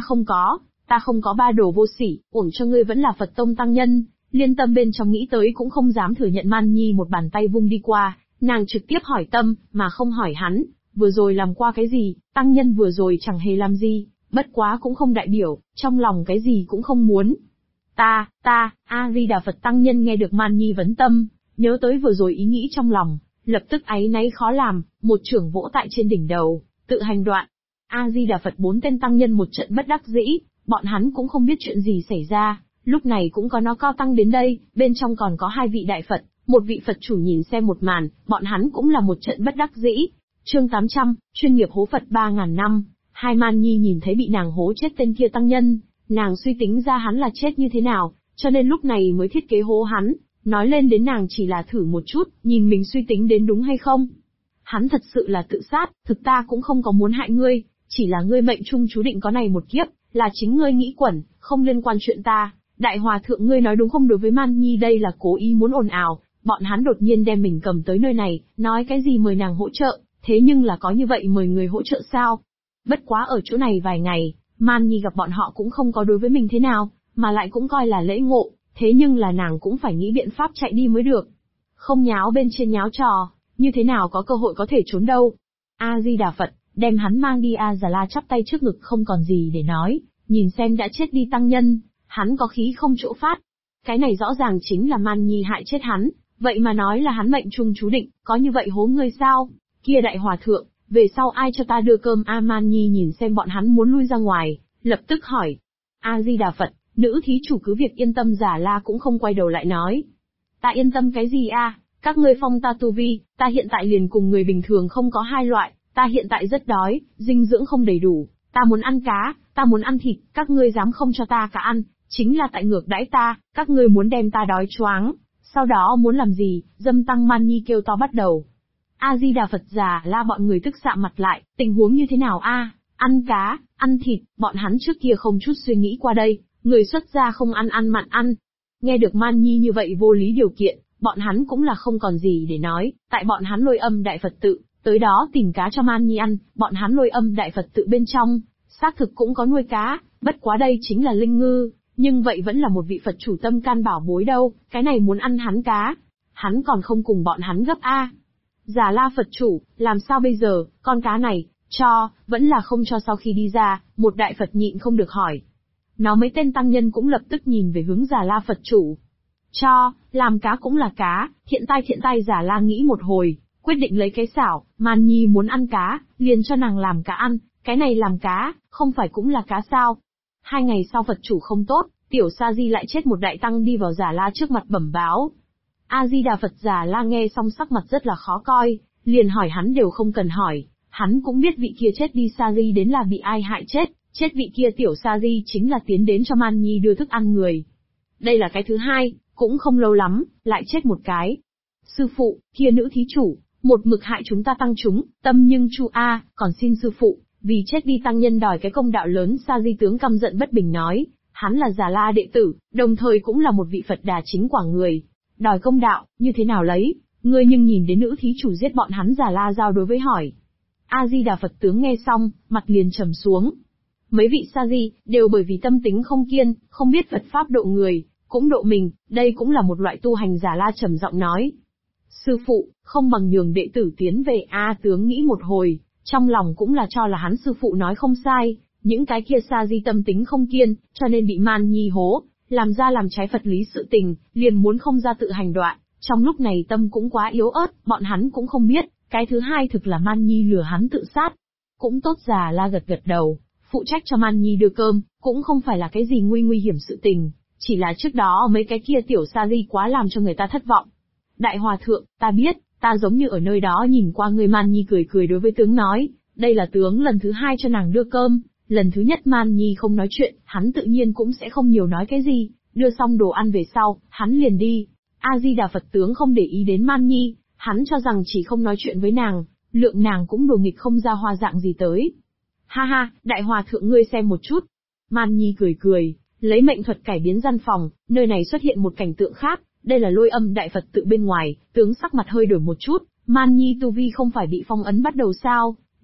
không có ba đồ vô sỉ, uổng cho ngươi vẫn là Phật tông tăng nhân. Liên Tâm bên trong nghĩ tới cũng không dám thừa nhận Man Nhi một bàn tay vung đi qua, nàng trực tiếp hỏi Tâm, mà không hỏi hắn, vừa rồi làm qua cái gì, tăng nhân vừa rồi chẳng hề làm gì, bất quá cũng không đại biểu, trong lòng cái gì cũng không muốn. Ta, A-di-đà Phật tăng nhân nghe được Man Nhi vấn Tâm, nhớ tới vừa rồi ý nghĩ trong lòng, lập tức áy náy khó làm, một chưởng vỗ tại trên đỉnh đầu, tự hành đoạn. A-di-đà Phật bốn tên tăng nhân một trận bất đắc dĩ, bọn hắn cũng không biết chuyện gì xảy ra, lúc này cũng có nó cao tăng đến đây, bên trong còn có hai vị đại Phật, một vị Phật chủ nhìn xem một màn, bọn hắn cũng là một trận bất đắc dĩ. Chương 800, chuyên nghiệp hố Phật 3.000 năm, hai Man Nhi nhìn thấy bị nàng hố chết tên kia tăng nhân, nàng suy tính ra hắn là chết như thế nào, cho nên lúc này mới thiết kế hố hắn, nói lên đến nàng chỉ là thử một chút, nhìn mình suy tính đến đúng hay không. Hắn thật sự là tự sát, thực ta cũng không có muốn hại ngươi, chỉ là ngươi mệnh trung chú định có này một kiếp, là chính ngươi nghĩ quẩn, không liên quan chuyện ta. Đại hòa thượng ngươi nói đúng không? Đối với Man Nhi đây là cố ý muốn ồn ào, bọn hắn đột nhiên đem mình cầm tới nơi này, nói cái gì mời nàng hỗ trợ, thế nhưng là có như vậy mời người hỗ trợ sao? Bất quá ở chỗ này vài ngày, Man Nhi gặp bọn họ cũng không có đối với mình thế nào, mà lại cũng coi là lễ ngộ, thế nhưng là nàng cũng phải nghĩ biện pháp chạy đi mới được. Không nháo bên trên nháo trò, như thế nào có cơ hội có thể trốn đâu. A-di-đà Phật, đem hắn mang đi. A-già-la chắp tay trước ngực không còn gì để nói, nhìn xem đã chết đi tăng nhân, hắn có khí không chỗ phát. Cái này rõ ràng chính là Man Nhi hại chết hắn, vậy mà nói là hắn mệnh trung chú định, có như vậy hố ngươi sao? Kia đại hòa thượng, về sau ai cho ta đưa cơm? Man Nhi nhìn xem bọn hắn muốn lui ra ngoài, lập tức hỏi. A-di-đà Phật, nữ thí chủ cứ việc yên tâm. Già-la cũng không quay đầu lại nói. Ta yên tâm cái gì a? Các ngươi phong ta tu vi, ta hiện tại liền cùng người bình thường không có hai loại, ta hiện tại rất đói, dinh dưỡng không đầy đủ, ta muốn ăn cá, ta muốn ăn thịt, các ngươi dám không cho ta cả ăn, chính là tại ngược đãi ta, các ngươi muốn đem ta đói choáng, sau đó muốn làm gì? Dâm tăng Man Nhi kêu to bắt đầu. A-di-đà Phật, Già-la bọn người tức sạm mặt lại, tình huống như thế nào a? Ăn cá, ăn thịt, bọn hắn trước kia không chút suy nghĩ qua đây, người xuất gia không ăn mặn ăn. Nghe được Man Nhi như vậy vô lý điều kiện, bọn hắn cũng là không còn gì để nói, tại bọn hắn Lôi Âm Đại Phật tự, tới đó tìm cá cho Man Nhi ăn, bọn hắn Lôi Âm Đại Phật tự bên trong, xác thực cũng có nuôi cá, bất quá đây chính là linh ngư, nhưng vậy vẫn là một vị Phật chủ tâm can bảo bối đâu, cái này muốn ăn hắn cá, hắn còn không cùng bọn hắn gấp a. Già-la Phật chủ, làm sao bây giờ, con cá này, cho, vẫn là không cho? Sau khi đi ra, một đại Phật nhịn không được hỏi. Nó mấy tên tăng nhân cũng lập tức nhìn về hướng Già-la Phật chủ. Cho, làm cá cũng là cá, thiện tai. Già-la nghĩ một hồi, quyết định lấy cái xảo, Man Nhi muốn ăn cá, liền cho nàng làm cá ăn, cái này làm cá, không phải cũng là cá sao? 2 ngày sau Phật chủ không tốt, tiểu sa di lại chết một đại tăng đi vào Già-la trước mặt bẩm báo. A-di-đà Phật, Già-la nghe xong sắc mặt rất là khó coi, liền hỏi hắn đều không cần hỏi, hắn cũng biết vị kia chết đi sa di đến là bị ai hại chết vị kia tiểu sa di chính là tiến đến cho Man Nhi đưa thức ăn người. Đây là cái thứ hai, cũng không lâu lắm, lại chết một cái. Sư phụ, kia nữ thí chủ, một mực hại chúng ta tăng chúng, tâm nhưng chu a, còn xin sư phụ, vì chết đi tăng nhân đòi cái công đạo lớn. Sa di tướng căm giận bất bình nói, hắn là Già-la đệ tử, đồng thời cũng là một vị Phật đà chính quả người. Đòi công đạo, như thế nào lấy, ngươi nhưng nhìn đến nữ thí chủ giết bọn hắn? Già-la giao đối với hỏi. A-di-đà Phật tướng nghe xong, mặt liền trầm xuống. Mấy vị sa di, đều bởi vì tâm tính không kiên, không biết Phật Pháp độ người, cũng độ mình, đây cũng là một loại tu hành. Già-la trầm giọng nói. Sư phụ, không bằng nhường đệ tử tiến về. Tướng nghĩ một hồi, trong lòng cũng là cho là hắn sư phụ nói không sai, những cái kia sa di tâm tính không kiên, cho nên bị Man Nhi hố, làm ra làm trái Phật lý sự tình, liền muốn không ra tự hành đoạn, trong lúc này tâm cũng quá yếu ớt, bọn hắn cũng không biết, cái thứ hai thực là Man Nhi lừa hắn tự sát. Cũng tốt. Già-la gật đầu, phụ trách cho Man Nhi đưa cơm, cũng không phải là cái gì nguy hiểm sự tình, chỉ là trước đó mấy cái kia tiểu sa di quá làm cho người ta thất vọng. Đại hòa thượng, ta biết, ta giống như ở nơi đó nhìn qua người. Man Nhi cười đối với tướng nói, đây là tướng lần thứ hai cho nàng đưa cơm, lần thứ nhất Man Nhi không nói chuyện, hắn tự nhiên cũng sẽ không nhiều nói cái gì, đưa xong đồ ăn về sau, hắn liền đi. A-di-đà Phật, tướng không để ý đến Man Nhi, hắn cho rằng chỉ không nói chuyện với nàng, lượng nàng cũng đùa nghịch không ra hoa dạng gì tới. Ha, đại hòa thượng ngươi xem một chút. Man Nhi cười, lấy mệnh thuật cải biến gian phòng, nơi này xuất hiện một cảnh tượng khác, đây là Lôi Âm Đại Phật tự bên ngoài, tướng sắc mặt hơi đổi một chút, Man Nhi tu vi không phải bị phong ấn bắt đầu sao,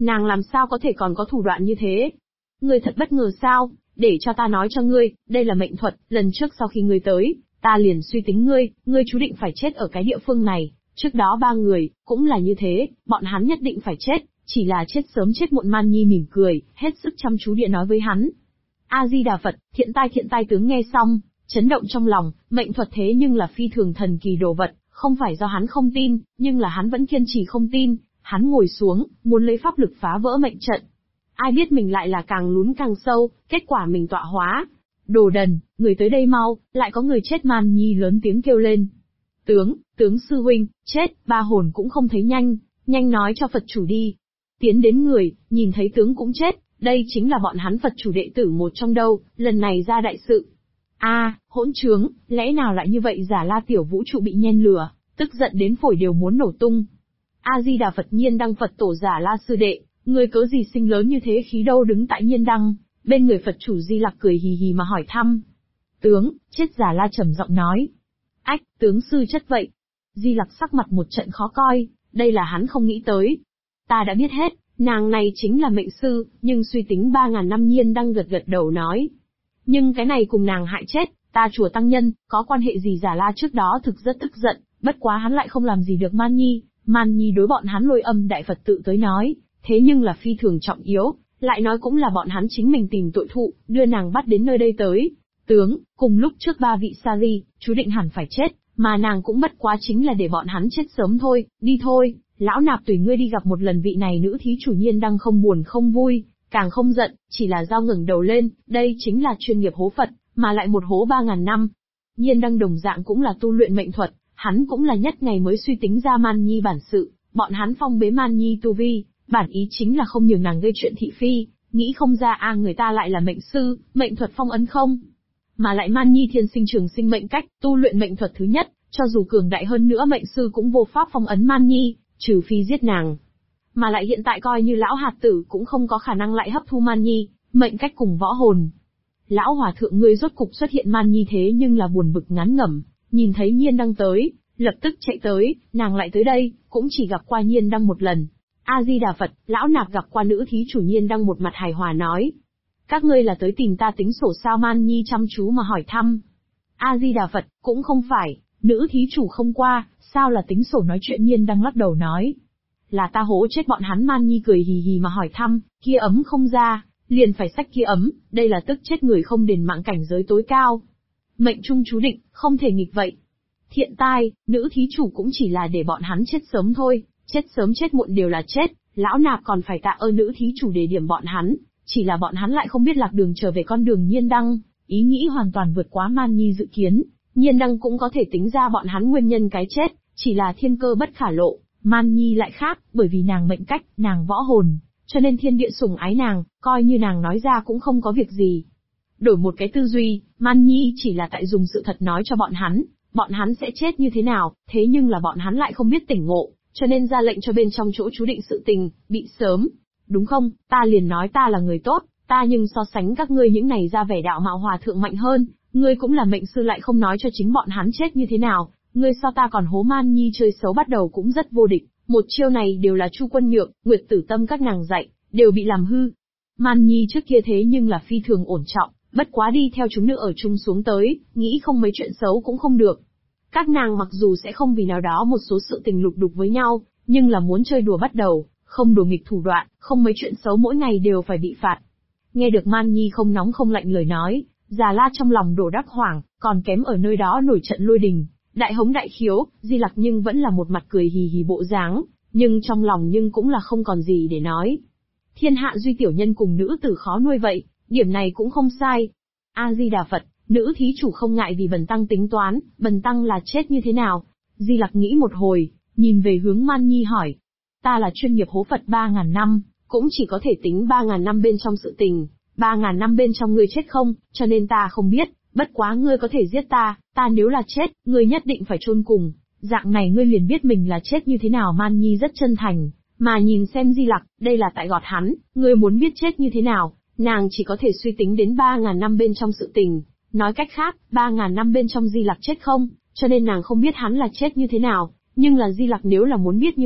Nàng làm sao có thể còn có thủ đoạn như thế? Ngươi thật bất ngờ sao? Để cho ta nói cho ngươi, đây là mệnh thuật, lần trước sau khi ngươi tới, ta liền suy tính ngươi chú định phải chết ở cái địa phương này, trước đó 3 người, cũng là như thế, bọn hắn nhất định phải chết, chỉ là chết sớm chết muộn. Man Nhi mỉm cười, hết sức chăm chú địa nói với hắn. A-di-đà Phật, thiện tai tướng nghe xong, chấn động trong lòng, mệnh thuật thế nhưng là phi thường thần kỳ đồ vật, không phải do hắn không tin, nhưng là hắn vẫn kiên trì không tin, hắn ngồi xuống, muốn lấy pháp lực phá vỡ mệnh trận. Ai biết mình lại là càng lún càng sâu, kết quả mình tọa hóa. Đồ đần, người tới đây mau, lại có người chết. Man Nhi lớn tiếng kêu lên. Tướng sư huynh, chết, 3 hồn cũng không thấy nhanh nói cho Phật chủ đi. Tiến đến người, nhìn thấy tướng cũng chết, đây chính là bọn hắn Phật chủ đệ tử một trong đâu, lần này ra đại sự. Hỗn trướng, lẽ nào lại như vậy? Giả La tiểu vũ trụ bị nhen lửa, tức giận đến phổi đều muốn nổ tung. A-di-đà Phật. Nhiên Đăng Phật tổ. Giả La sư đệ, người cớ gì sinh lớn như thế khí đâu? Đứng tại Nhiên Đăng, bên người Phật chủ Di Lặc cười hì hì mà hỏi thăm. Tướng, chết. Giả La trầm giọng nói. Ách, tướng sư chất vậy. Di Lặc sắc mặt một trận khó coi, đây là hắn không nghĩ tới. Ta đã biết hết, nàng này chính là mệnh sư, nhưng suy tính 3.000 năm. Nhiên Đăng gật đầu nói. Nhưng cái này cùng nàng hại chết, ta chùa tăng nhân, có quan hệ gì? Giả La trước đó thực rất tức giận, bất quá hắn lại không làm gì được Man Nhi. Man Nhi đối bọn hắn Lôi Âm đại Phật tự tới nói, thế nhưng là phi thường trọng yếu, lại nói cũng là bọn hắn chính mình tìm tội thụ, đưa nàng bắt đến nơi đây tới. Tướng, cùng lúc trước 3 vị Sari, chú định hẳn phải chết, mà nàng cũng bất quá chính là để bọn hắn chết sớm thôi. Đi thôi, lão nạp tùy ngươi đi gặp một lần vị này nữ thí chủ. Nhiên Đăng không buồn không vui, càng không giận, chỉ là dao ngẩng đầu lên, đây chính là chuyên nghiệp hố Phật, mà lại một hố 3.000 năm. Nhiên Đăng đồng dạng cũng là tu luyện mệnh thuật, hắn cũng là nhất ngày mới suy tính ra Man Nhi bản sự, bọn hắn phong bế Man Nhi tu vi, bản ý chính là không nhường nàng gây chuyện thị phi, nghĩ không ra người ta lại là mệnh sư, mệnh thuật phong ấn không. Mà lại Man Nhi thiên sinh trường sinh mệnh cách, tu luyện mệnh thuật thứ nhất, cho dù cường đại hơn nữa mệnh sư cũng vô pháp phong ấn Man Nhi, trừ phi giết nàng. Mà lại hiện tại coi như lão hạt tử cũng không có khả năng lại hấp thu Man Nhi, mệnh cách cùng võ hồn. Lão hòa thượng ngươi rốt cục xuất hiện. Man Nhi thế nhưng là buồn bực ngán ngẩm, nhìn thấy Nhiên Đăng tới, lập tức chạy tới, nàng lại tới đây, cũng chỉ gặp qua Nhiên Đăng một lần. A-di-đà Phật. Lão nạp gặp qua nữ thí chủ. Nhiên Đăng một mặt hài hòa nói. Các ngươi là tới tìm ta tính sổ sao? Man Nhi chăm chú mà hỏi thăm. A-di-đà Phật. Cũng không phải, nữ thí chủ không qua, sao là tính sổ nói chuyện? Nhiên Đăng lắc đầu nói. Là ta hố chết bọn hắn. Man Nhi cười hì hì mà hỏi thăm, kia ấm không ra, liền phải xách kia ấm, đây là tức chết người không đền mạng cảnh giới tối cao. Mệnh trung chú định, không thể nghịch vậy. Thiện tai, nữ thí chủ cũng chỉ là để bọn hắn chết sớm thôi, chết sớm chết muộn đều là chết, lão nạp còn phải tạ ơn nữ thí chủ để điểm bọn hắn, chỉ là bọn hắn lại không biết lạc đường trở về con đường. Nhiên Đăng, ý nghĩ hoàn toàn vượt quá Man Nhi dự kiến, Nhiên Đăng cũng có thể tính ra bọn hắn nguyên nhân cái chết, chỉ là thiên cơ bất khả lộ. Man Nhi lại khác, bởi vì nàng mệnh cách, nàng võ hồn, cho nên thiên địa sủng ái nàng, coi như nàng nói ra cũng không có việc gì. Đổi một cái tư duy, Man Nhi chỉ là tại dùng sự thật nói cho bọn hắn sẽ chết như thế nào, thế nhưng là bọn hắn lại không biết tỉnh ngộ, cho nên ra lệnh cho bên trong chỗ chú định sự tình, bị sớm. Đúng không, ta liền nói ta là người tốt, ta nhưng so sánh các ngươi những này ra vẻ đạo mạo hòa thượng mạnh hơn, ngươi cũng là mệnh sư lại không nói cho chính bọn hắn chết như thế nào, ngươi so ta còn hố. Man Nhi chơi xấu bắt đầu cũng rất vô địch, một chiêu này đều là Chu Quân Nhượng, Nguyệt Tử Tâm các nàng dạy, đều bị làm hư. Man Nhi trước kia thế nhưng là phi thường ổn trọng, bất quá đi theo chúng nữ ở chung xuống tới, nghĩ không mấy chuyện xấu cũng không được. Các nàng mặc dù sẽ không vì nào đó một số sự tình lục đục với nhau, nhưng là muốn chơi đùa bắt đầu, không đùa nghịch thủ đoạn, không mấy chuyện xấu mỗi ngày đều phải bị phạt. Nghe được Man Nhi không nóng không lạnh lời nói, Già La trong lòng đổ đắc hoảng, còn kém ở nơi đó nổi trận lôi đình, đại hống đại khiếu. Di Lặc nhưng vẫn là một mặt cười hì hì bộ dáng, nhưng trong lòng nhưng cũng là không còn gì để nói. Thiên hạ duy tiểu nhân cùng nữ tử khó nuôi vậy, điểm này cũng không sai. A-di-đà Phật. Nữ thí chủ không ngại vì bần tăng tính toán, bần tăng là chết như thế nào? Di Lặc nghĩ một hồi, nhìn về hướng Man Nhi hỏi. Ta là chuyên nghiệp hố Phật 3.000 năm, cũng chỉ có thể tính 3.000 năm bên trong sự tình, 3.000 năm bên trong ngươi chết không, cho nên ta không biết, bất quá ngươi có thể giết ta nếu là chết, ngươi nhất định phải chôn cùng, dạng này ngươi liền biết mình là chết như thế nào. Man Nhi rất chân thành, mà nhìn xem Di Lặc, đây là tại gọt hắn, ngươi muốn biết chết như thế nào, nàng chỉ có thể suy tính đến 3.000 năm bên trong sự tình. Nói cách khác, 3.000 năm bên trong Di Lặc chết không, cho nên nàng không biết hắn là chết như thế nào, nhưng là Di Lặc nếu là muốn biết như vậy,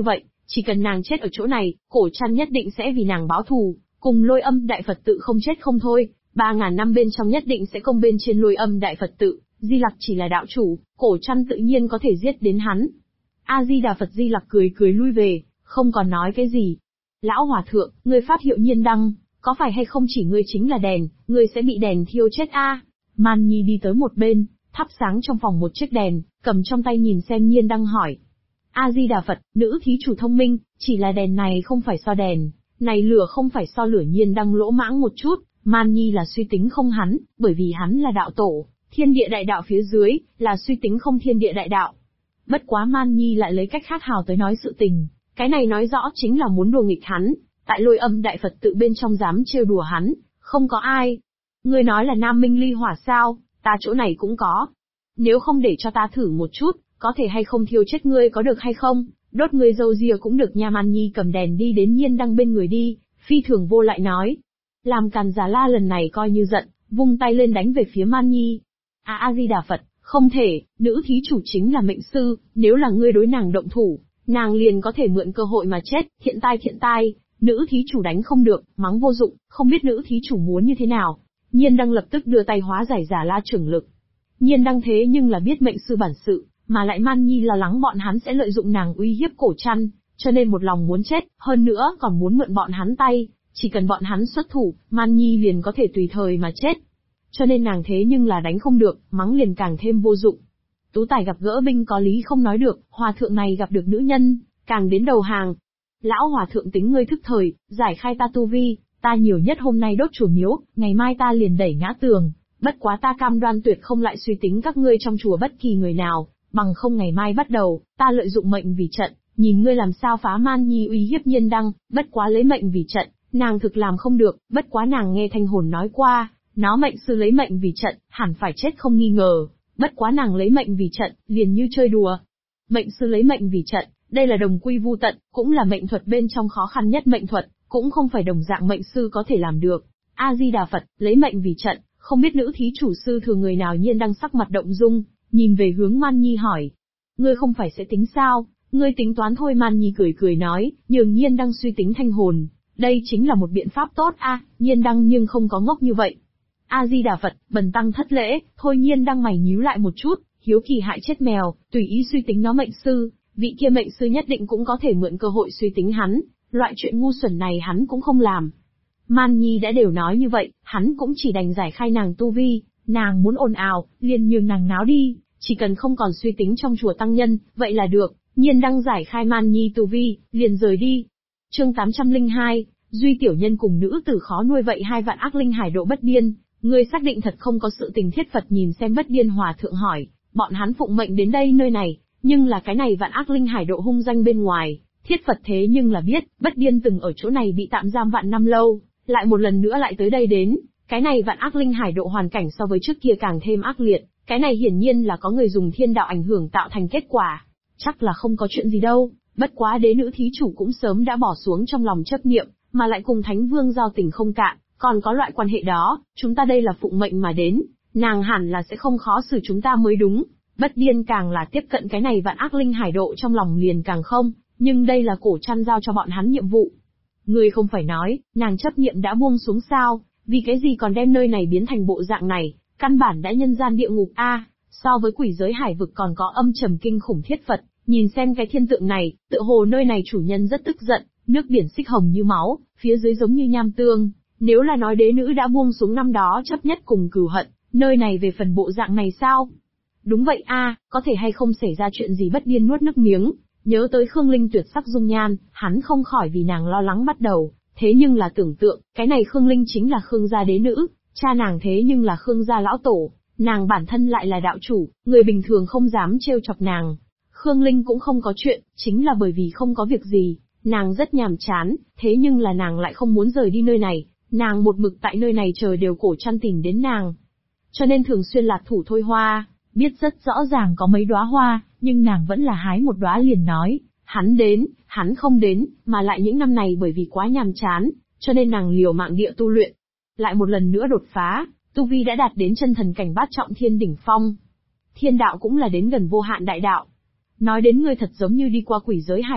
Chỉ cần nàng chết ở chỗ này, cổ trăn nhất định sẽ vì nàng báo thù, cùng Lôi Âm Đại Phật tự không chết không thôi, 3.000 năm bên trong nhất định sẽ công bên trên Lôi Âm Đại Phật tự. Di Lặc chỉ là đạo chủ, cổ trăn tự nhiên có thể giết đến hắn. A-di-đà Phật. Di Lặc cười cười lui về, không còn nói cái gì. Lão hòa thượng, ngươi pháp hiệu nhiên đăng, có phải hay không chỉ ngươi chính là đèn, ngươi sẽ bị đèn thiêu chết a? Man Nhi đi tới một bên, thắp sáng trong phòng một chiếc đèn, cầm trong tay nhìn xem nhiên đăng hỏi. A-di-đà Phật, nữ thí chủ thông minh, chỉ là đèn này không phải so đèn, này lửa không phải so lửa. Nhiên đăng lỗ mãng một chút, Man Nhi là suy tính không hắn, bởi vì hắn là đạo tổ, thiên địa đại đạo phía dưới, là suy tính không thiên địa đại đạo. Bất quá Man Nhi lại lấy cách khác hào tới nói sự tình, cái này nói rõ chính là muốn đùa nghịch hắn, tại Lôi Âm Đại Phật tự bên trong dám trêu đùa hắn, không có ai. Ngươi nói là Nam Minh ly hỏa sao, ta chỗ này cũng có. Nếu không để cho ta thử một chút, có thể hay không thiêu chết ngươi có được hay không, đốt ngươi râu ria cũng được nha. Man Nhi cầm đèn đi đến nhiên đăng bên người đi, phi thường vô lại nói. Làm càn Già La lần này coi như giận, vung tay lên đánh về phía Man Nhi. A-di-đà Phật, không thể, nữ thí chủ chính là mệnh sư, nếu là ngươi đối nàng động thủ, nàng liền có thể mượn cơ hội mà chết. Thiện tai, nữ thí chủ đánh không được, mắng vô dụng, không biết nữ thí chủ muốn như thế nào. Nhiên đăng lập tức đưa tay hóa giải Già La trưởng lực. Nhiên đăng thế nhưng là biết mệnh sư bản sự, mà lại Man Nhi lo lắng bọn hắn sẽ lợi dụng nàng uy hiếp cổ trăn, cho nên một lòng muốn chết, hơn nữa còn muốn mượn bọn hắn tay, chỉ cần bọn hắn xuất thủ, Man Nhi liền có thể tùy thời mà chết. Cho nên nàng thế nhưng là đánh không được, mắng liền càng thêm vô dụng. Tú tài gặp gỡ binh có lý không nói được, hòa thượng này gặp được nữ nhân, càng đến đầu hàng. Lão hòa thượng tính ngươi thức thời, giải khai ta tu vi, ta nhiều nhất hôm nay đốt chùa miếu, ngày mai ta liền đẩy ngã tường, bất quá ta cam đoan tuyệt không lại suy tính các ngươi trong chùa bất kỳ người nào, bằng không ngày mai bắt đầu, ta lợi dụng mệnh vì trận, nhìn ngươi làm sao phá. Man Nhi uy hiếp nhiên đăng, bất quá lấy mệnh vì trận, nàng thực làm không được, bất quá nàng nghe thanh hồn nói qua, nó mệnh sư lấy mệnh vì trận, hẳn phải chết không nghi ngờ, bất quá nàng lấy mệnh vì trận, liền như chơi đùa. Mệnh sư lấy mệnh vì trận, đây là đồng quy vu tận, cũng là mệnh thuật bên trong khó khăn nhất mệnh thuật, cũng không phải đồng dạng mệnh sư có thể làm được. A-di-đà Phật, lấy mệnh vì trận, không biết nữ thí chủ sư thừa người nào. Nhiên đăng sắc mặt động dung, nhìn về hướng Man Nhi hỏi. Ngươi không phải sẽ tính sao, ngươi tính toán thôi. Man Nhi cười cười nói, nhường Nhiên đăng suy tính thanh hồn, đây chính là một biện pháp tốt a. Nhiên đăng nhưng không có ngốc như vậy. A-di-đà Phật, bần tăng thất lễ, thôi. Nhiên đăng mày nhíu lại một chút, hiếu kỳ hại chết mèo, tùy ý suy tính nó mệnh sư, vị kia mệnh sư nhất định cũng có thể mượn cơ hội suy tính hắn, loại chuyện ngu xuẩn này hắn cũng không làm. Man Nhi đã đều nói như vậy, hắn cũng chỉ đành giải khai nàng tu vi, nàng muốn ồn ào, liền nhường nàng náo đi, chỉ cần không còn suy tính trong chùa tăng nhân, vậy là được. Nhiên đăng giải khai Man Nhi tu vi, liền rời đi. Chương 802, Duy tiểu nhân cùng nữ tử khó nuôi vậy 2 vạn ác linh hải độ bất điên, ngươi xác định thật không có sự tình thiết Phật nhìn xem bất điên hòa thượng hỏi, bọn hắn phụng mệnh đến đây nơi này, nhưng là cái này vạn ác linh hải độ hung danh bên ngoài, thiết Phật thế nhưng là biết, bất điên từng ở chỗ này bị tạm giam vạn năm lâu, lại một lần nữa lại tới đây đến, cái này vạn ác linh hải độ hoàn cảnh so với trước kia càng thêm ác liệt, cái này hiển nhiên là có người dùng thiên đạo ảnh hưởng tạo thành kết quả, chắc là không có chuyện gì đâu, bất quá đế nữ thí chủ cũng sớm đã bỏ xuống trong lòng chấp niệm, mà lại cùng Thánh Vương giao tình không cạn, còn có loại quan hệ đó, chúng ta đây là phụng mệnh mà đến, nàng hẳn là sẽ không khó xử chúng ta mới đúng. Bất điên càng là tiếp cận cái này vạn ác linh hải độ trong lòng liền càng không, nhưng đây là cổ trăn giao cho bọn hắn nhiệm vụ. Ngươi không phải nói, nàng chấp niệm đã buông xuống sao, vì cái gì còn đem nơi này biến thành bộ dạng này, căn bản đã nhân gian địa ngục a. So với quỷ giới hải vực còn có âm trầm kinh khủng thiết Phật, nhìn xem cái thiên tượng này, tựa hồ nơi này chủ nhân rất tức giận, nước biển xích hồng như máu, phía dưới giống như nham tương, nếu là nói đế nữ đã buông xuống năm đó chấp nhất cùng cừu hận, nơi này về phần bộ dạng này sao? Đúng vậy a, có thể hay không xảy ra chuyện gì. Bất điên nuốt nước miếng, nhớ tới Khương Linh tuyệt sắc dung nhan, hắn không khỏi vì nàng lo lắng bắt đầu, thế nhưng là tưởng tượng, cái này Khương Linh chính là Khương gia đế nữ, cha nàng thế nhưng là Khương gia lão tổ, nàng bản thân lại là đạo chủ, người bình thường không dám trêu chọc nàng. Khương Linh cũng không có chuyện, chính là bởi vì không có việc gì, nàng rất nhàm chán, thế nhưng là nàng lại không muốn rời đi nơi này, nàng một mực tại nơi này chờ đều cổ trăn tìm đến nàng. Cho nên thường xuyên lạc thủ thôi hoa. Biết rất rõ ràng có mấy đóa hoa, nhưng nàng vẫn là hái một đóa liền nói, hắn đến, hắn không đến, mà lại những năm này bởi vì quá nhàm chán, cho nên nàng liều mạng địa tu luyện. Lại một lần nữa đột phá, tu vi đã đạt đến chân thần cảnh bát trọng thiên đỉnh phong. Thiên đạo cũng là đến gần vô hạn đại đạo. Nói đến ngươi thật giống như đi qua quỷ giới hải vực,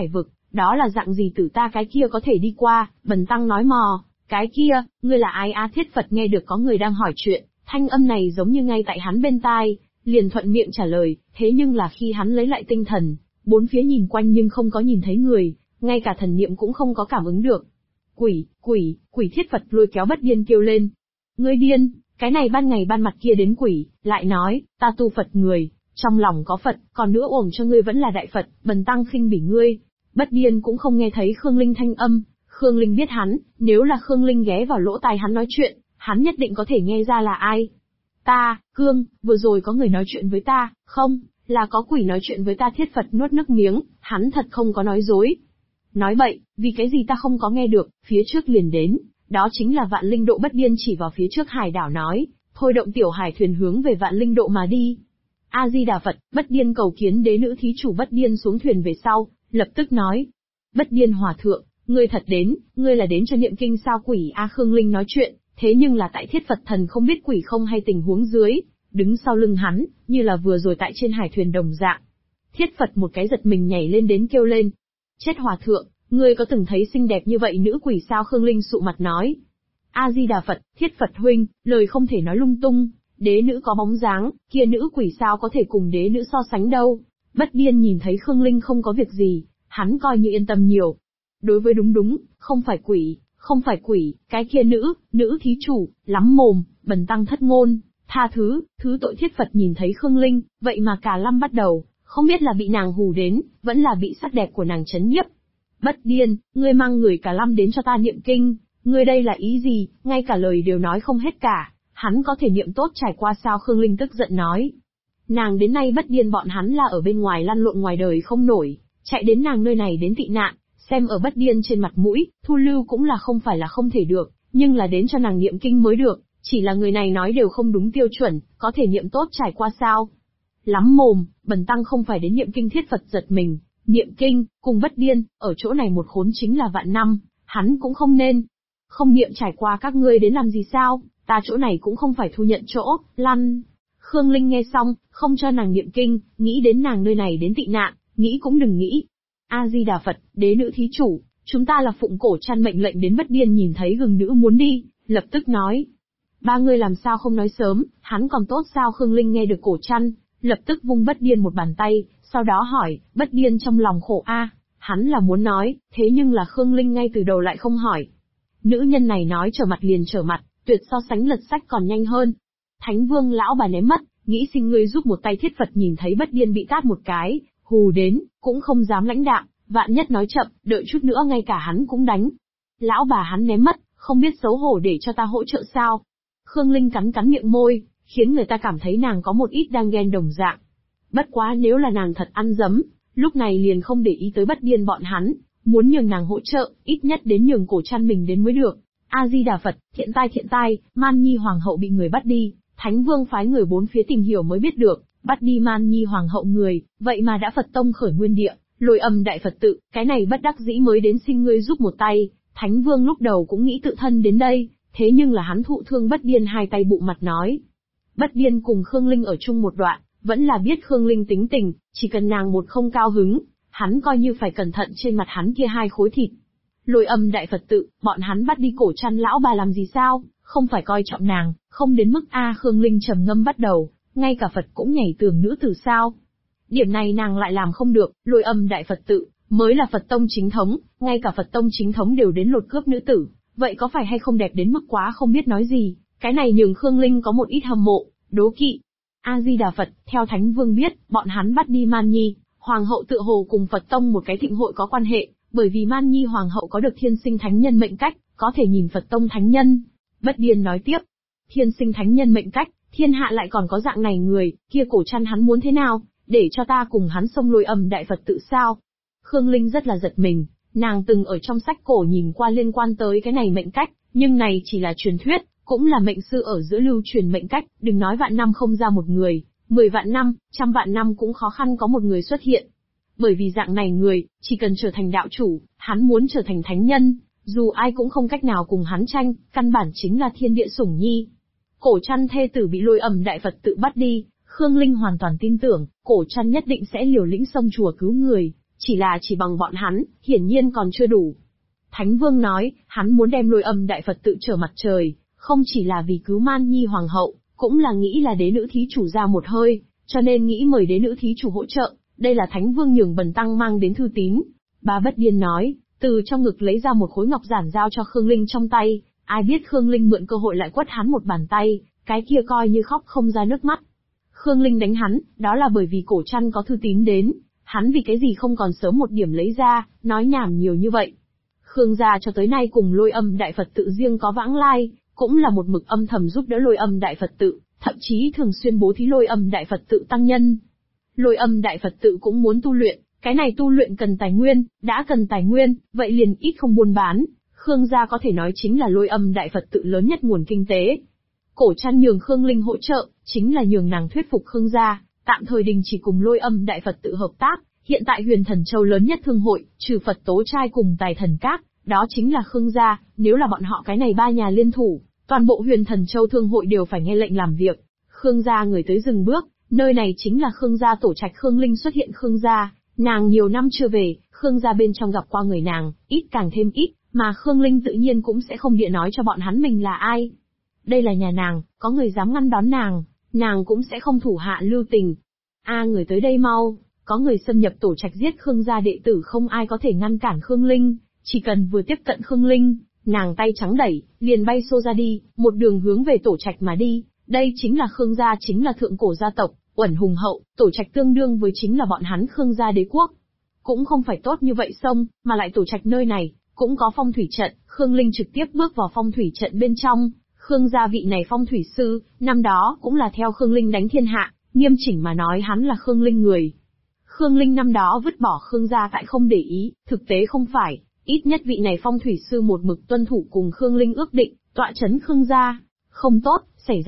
đó là dạng gì tử ta cái kia có thể đi qua, bần tăng nói mò, cái kia, ngươi là ai á? Thiết Phật nghe được có người đang hỏi chuyện, thanh âm này giống như ngay tại hắn bên tai, liền thuận miệng trả lời, thế nhưng là khi hắn lấy lại tinh thần, bốn phía nhìn quanh nhưng không có nhìn thấy người, ngay cả thần niệm cũng không có cảm ứng được. Quỷ, Thiết Phật lôi kéo Bất Điên kêu lên. Ngươi điên, cái này ban ngày ban mặt kia đến quỷ, lại nói, ta tu Phật người, trong lòng có Phật, còn nữa uổng cho ngươi vẫn là đại Phật, bần tăng khinh bỉ ngươi. Bất Điên cũng không nghe thấy Khương Linh thanh âm, Khương Linh biết hắn, nếu là Khương Linh ghé vào lỗ tai hắn nói chuyện, hắn nhất định có thể nghe ra là ai. Ta, Cương, vừa rồi có người nói chuyện với ta, không, là có quỷ nói chuyện với ta. Thiết Phật nuốt nước miếng, hắn thật không có nói dối. Nói bậy, vì cái gì ta không có nghe được, phía trước liền đến, đó chính là Vạn Linh Độ. Bất Điên chỉ vào phía trước hải đảo nói, thôi động tiểu hải thuyền hướng về Vạn Linh Độ mà đi. A-di-đà Phật. Bất Điên cầu kiến đế nữ thí chủ. Bất Điên xuống thuyền về sau, lập tức nói, Bất Điên hòa thượng, ngươi thật đến, ngươi là đến cho niệm kinh sao? Quỷ A. Khương Linh nói chuyện, thế nhưng là tại Thiết Phật thần không biết quỷ không hay tình huống dưới, đứng sau lưng hắn, như là vừa rồi tại trên hải thuyền đồng dạng. Thiết Phật một cái giật mình nhảy lên đến kêu lên, chết hòa thượng, ngươi có từng thấy xinh đẹp như vậy nữ quỷ sao? Khương Linh sụ mặt nói, A-di-đà Phật. Thiết Phật huynh, lời không thể nói lung tung, đế nữ có bóng dáng, kia nữ quỷ sao có thể cùng đế nữ so sánh đâu. Bất Điên nhìn thấy Khương Linh không có việc gì, hắn coi như yên tâm nhiều. Đối với đúng, không phải quỷ, cái kia nữ thí chủ, lắm mồm, bần tăng thất ngôn, tha thứ tội. Thiết Phật nhìn thấy Khương Linh, vậy mà cả lâm bắt đầu, không biết là bị nàng hù đến, vẫn là bị sắc đẹp của nàng chấn nhiếp. Bất Điên, ngươi mang người cả lâm đến cho ta niệm kinh, ngươi đây là ý gì, ngay cả lời đều nói không hết cả, hắn có thể niệm tốt trải qua sao? Khương Linh tức giận nói. Nàng đến nay Bất Điên bọn hắn là ở bên ngoài lăn lộn ngoài đời không nổi, chạy đến nàng nơi này đến tị nạn, xem ở Bất Điên trên mặt mũi, thu lưu cũng là không phải là không thể được, nhưng là đến cho nàng niệm kinh mới được, chỉ là người này nói đều không đúng tiêu chuẩn, có thể niệm tốt trải qua sao? Lắm mồm, bần tăng không phải đến niệm kinh. Thiết Phật giật mình, niệm kinh, cùng Bất Điên, ở chỗ này một khốn chính là vạn năm, hắn cũng không nên. Không niệm trải qua các ngươi đến làm gì sao, ta chỗ này cũng không phải thu nhận chỗ, lăn. Khương Linh nghe xong, không cho nàng niệm kinh, nghĩ đến nàng nơi này đến tị nạn, nghĩ cũng đừng nghĩ. A-di-đà Phật. Đế nữ thí chủ, chúng ta là phụng cổ chăn mệnh lệnh đến. Bất Điên nhìn thấy gừng nữ muốn đi, lập tức nói. Ba người làm sao không nói sớm, hắn còn tốt sao? Khương Linh nghe được cổ chăn, lập tức vung Bất Điên một bàn tay, sau đó hỏi. Bất Điên trong lòng khổ a, hắn là muốn nói, thế nhưng là Khương Linh ngay từ đầu lại không hỏi. Nữ nhân này nói trở mặt liền trở mặt, tuyệt so sánh lật sách còn nhanh hơn. Thánh Vương lão bà ném mất, nghĩ xin ngươi giúp một tay. Thiết Phật nhìn thấy Bất Điên bị tát một cái, hù đến, cũng không dám lãnh đạm, vạn nhất nói chậm, đợi chút nữa ngay cả hắn cũng đánh. Lão bà hắn ném mất, không biết xấu hổ để cho ta hỗ trợ sao? Khương Linh cắn miệng môi, khiến người ta cảm thấy nàng có một ít đang ghen đồng dạng. Bất quá nếu là nàng thật ăn dấm, lúc này liền không để ý tới Bất Điên bọn hắn, muốn nhường nàng hỗ trợ, ít nhất đến nhường cổ chăn mình đến mới được. A-di-đà Phật. Thiện tai, Man Nhi Hoàng hậu bị người bắt đi, Thánh Vương phái người bốn phía tìm hiểu mới biết được, bắt đi Man Nhi Hoàng hậu người, vậy mà đã Phật tông khởi nguyên địa, Lôi Âm đại Phật tự, cái này bất đắc dĩ mới đến xin ngươi giúp một tay. Thánh Vương lúc đầu cũng nghĩ tự thân đến đây, thế nhưng là hắn thụ thương Bất Điên hai tay bụng mặt nói. Bất Điên cùng Khương Linh ở chung một đoạn, vẫn là biết Khương Linh tính tình, chỉ cần nàng một không cao hứng, hắn coi như phải cẩn thận trên mặt hắn kia hai khối thịt. Lôi Âm đại Phật tự, bọn hắn bắt đi cổ chăn lão bà làm gì sao, không phải coi trọng nàng, không đến mức a. Khương Linh trầm ngâm bắt đầu, ngay cả Phật cũng nhảy tường nữ tử sao? Điểm này nàng lại làm không được. Lôi Âm đại Phật tự mới là Phật tông chính thống, ngay cả Phật tông chính thống đều đến lột cướp nữ tử, vậy có phải hay không đẹp đến mức quá không biết nói gì? Cái này nhường Khương Linh có một ít hâm mộ, đố kỵ. A-di-đà Phật. Theo Thánh Vương biết, bọn hắn bắt đi Man Nhi Hoàng hậu tự hồ cùng Phật tông một cái thịnh hội có quan hệ, bởi vì Man Nhi Hoàng hậu có được thiên sinh thánh nhân mệnh cách, có thể nhìn Phật tông thánh nhân. Bất Điên nói tiếp, thiên sinh thánh nhân mệnh cách, thiên hạ lại còn có dạng này người, kia cổ chăn hắn muốn thế nào, để cho ta cùng hắn xông Lôi Âm đại Phật tự sao? Khương Linh rất là giật mình, nàng từng ở trong sách cổ nhìn qua liên quan tới cái này mệnh cách, nhưng này chỉ là truyền thuyết, cũng là mệnh sư ở giữa lưu truyền mệnh cách, đừng nói vạn năm không ra một người, 10 vạn năm, 100 vạn năm cũng khó khăn có một người xuất hiện. Bởi vì dạng này người, chỉ cần trở thành đạo chủ, hắn muốn trở thành thánh nhân, dù ai cũng không cách nào cùng hắn tranh, căn bản chính là thiên địa sủng nhi. Cổ chăn thê tử bị Lôi Âm đại Phật tự bắt đi, Khương Linh hoàn toàn tin tưởng, cổ chăn nhất định sẽ liều lĩnh xông chùa cứu người, chỉ bằng bọn hắn, hiển nhiên còn chưa đủ. Thánh Vương nói, hắn muốn đem Lôi Âm Đại Phật tự trở mặt trời, không chỉ là vì cứu Man Nhi Hoàng hậu, cũng là nghĩ là đế nữ thí chủ ra một hơi, cho nên nghĩ mời đế nữ thí chủ hỗ trợ, đây là Thánh Vương nhường Bần Tăng mang đến thư tín. Ba Bất Điên nói, từ trong ngực lấy ra một khối ngọc giản giao cho Khương Linh trong tay, ai biết Khương Linh mượn cơ hội lại quất hắn một bàn tay, cái kia coi như khóc không ra nước mắt. Khương Linh đánh hắn, đó là bởi vì cổ trăn có thư tín đến, hắn vì cái gì không còn sớm một điểm lấy ra, nói nhảm nhiều như vậy. Khương gia cho tới nay cùng Lôi Âm Đại Phật tự riêng có vãng lai, cũng là một mực âm thầm giúp đỡ Lôi Âm Đại Phật tự, thậm chí thường xuyên bố thí Lôi Âm Đại Phật tự tăng nhân. Lôi Âm Đại Phật tự cũng muốn tu luyện, cái này tu luyện cần tài nguyên, đã cần tài nguyên, vậy liền ít không buôn bán. Khương gia có thể nói chính là Lôi Âm Đại Phật tự lớn nhất nguồn kinh tế. Cổ trăn nhường Khương Linh hỗ trợ, chính là nhường nàng thuyết phục Khương gia, tạm thời đình chỉ cùng Lôi Âm Đại Phật tự hợp tác. Hiện tại Huyền Thần Châu lớn nhất thương hội, trừ Phật Tố Trai cùng Tài Thần Các, đó chính là Khương gia, nếu là bọn họ cái này ba nhà liên thủ, toàn bộ Huyền Thần Châu thương hội đều phải nghe lệnh làm việc. Khương gia người tới dừng bước, nơi này chính là Khương gia tổ trạch. Khương Linh xuất hiện Khương gia, nàng nhiều năm chưa về, Khương gia bên trong gặp qua người nàng, ít càng thêm ít, mà Khương Linh tự nhiên cũng sẽ không địa nói cho bọn hắn mình là ai. Đây là nhà nàng, có người dám ngăn đón nàng cũng sẽ không thủ hạ lưu tình. Người tới đây mau, có người xâm nhập tổ trạch giết Khương gia đệ tử, không ai có thể ngăn cản Khương Linh, chỉ cần vừa tiếp cận Khương Linh, nàng tay trắng đẩy, liền bay xô ra đi, một đường hướng về tổ trạch mà đi. Đây chính là Khương gia, chính là thượng cổ gia tộc, uẩn hùng hậu, tổ trạch tương đương với chính là bọn hắn Khương gia đế quốc. Cũng không phải tốt như vậy sông, mà lại tổ trạch nơi này, cũng có phong thủy trận, Khương Linh trực tiếp bước vào phong thủy trận bên trong. Khương gia vị này phong thủy sư, năm đó cũng là theo Khương Linh đánh thiên hạ, nghiêm chỉnh mà nói hắn là Khương Linh người. Khương Linh năm đó vứt bỏ Khương gia tại không để ý, thực tế không phải, ít nhất vị này phong thủy sư một mực tuân thủ cùng Khương Linh ước định, tọa chấn Khương gia. Không tốt, xảy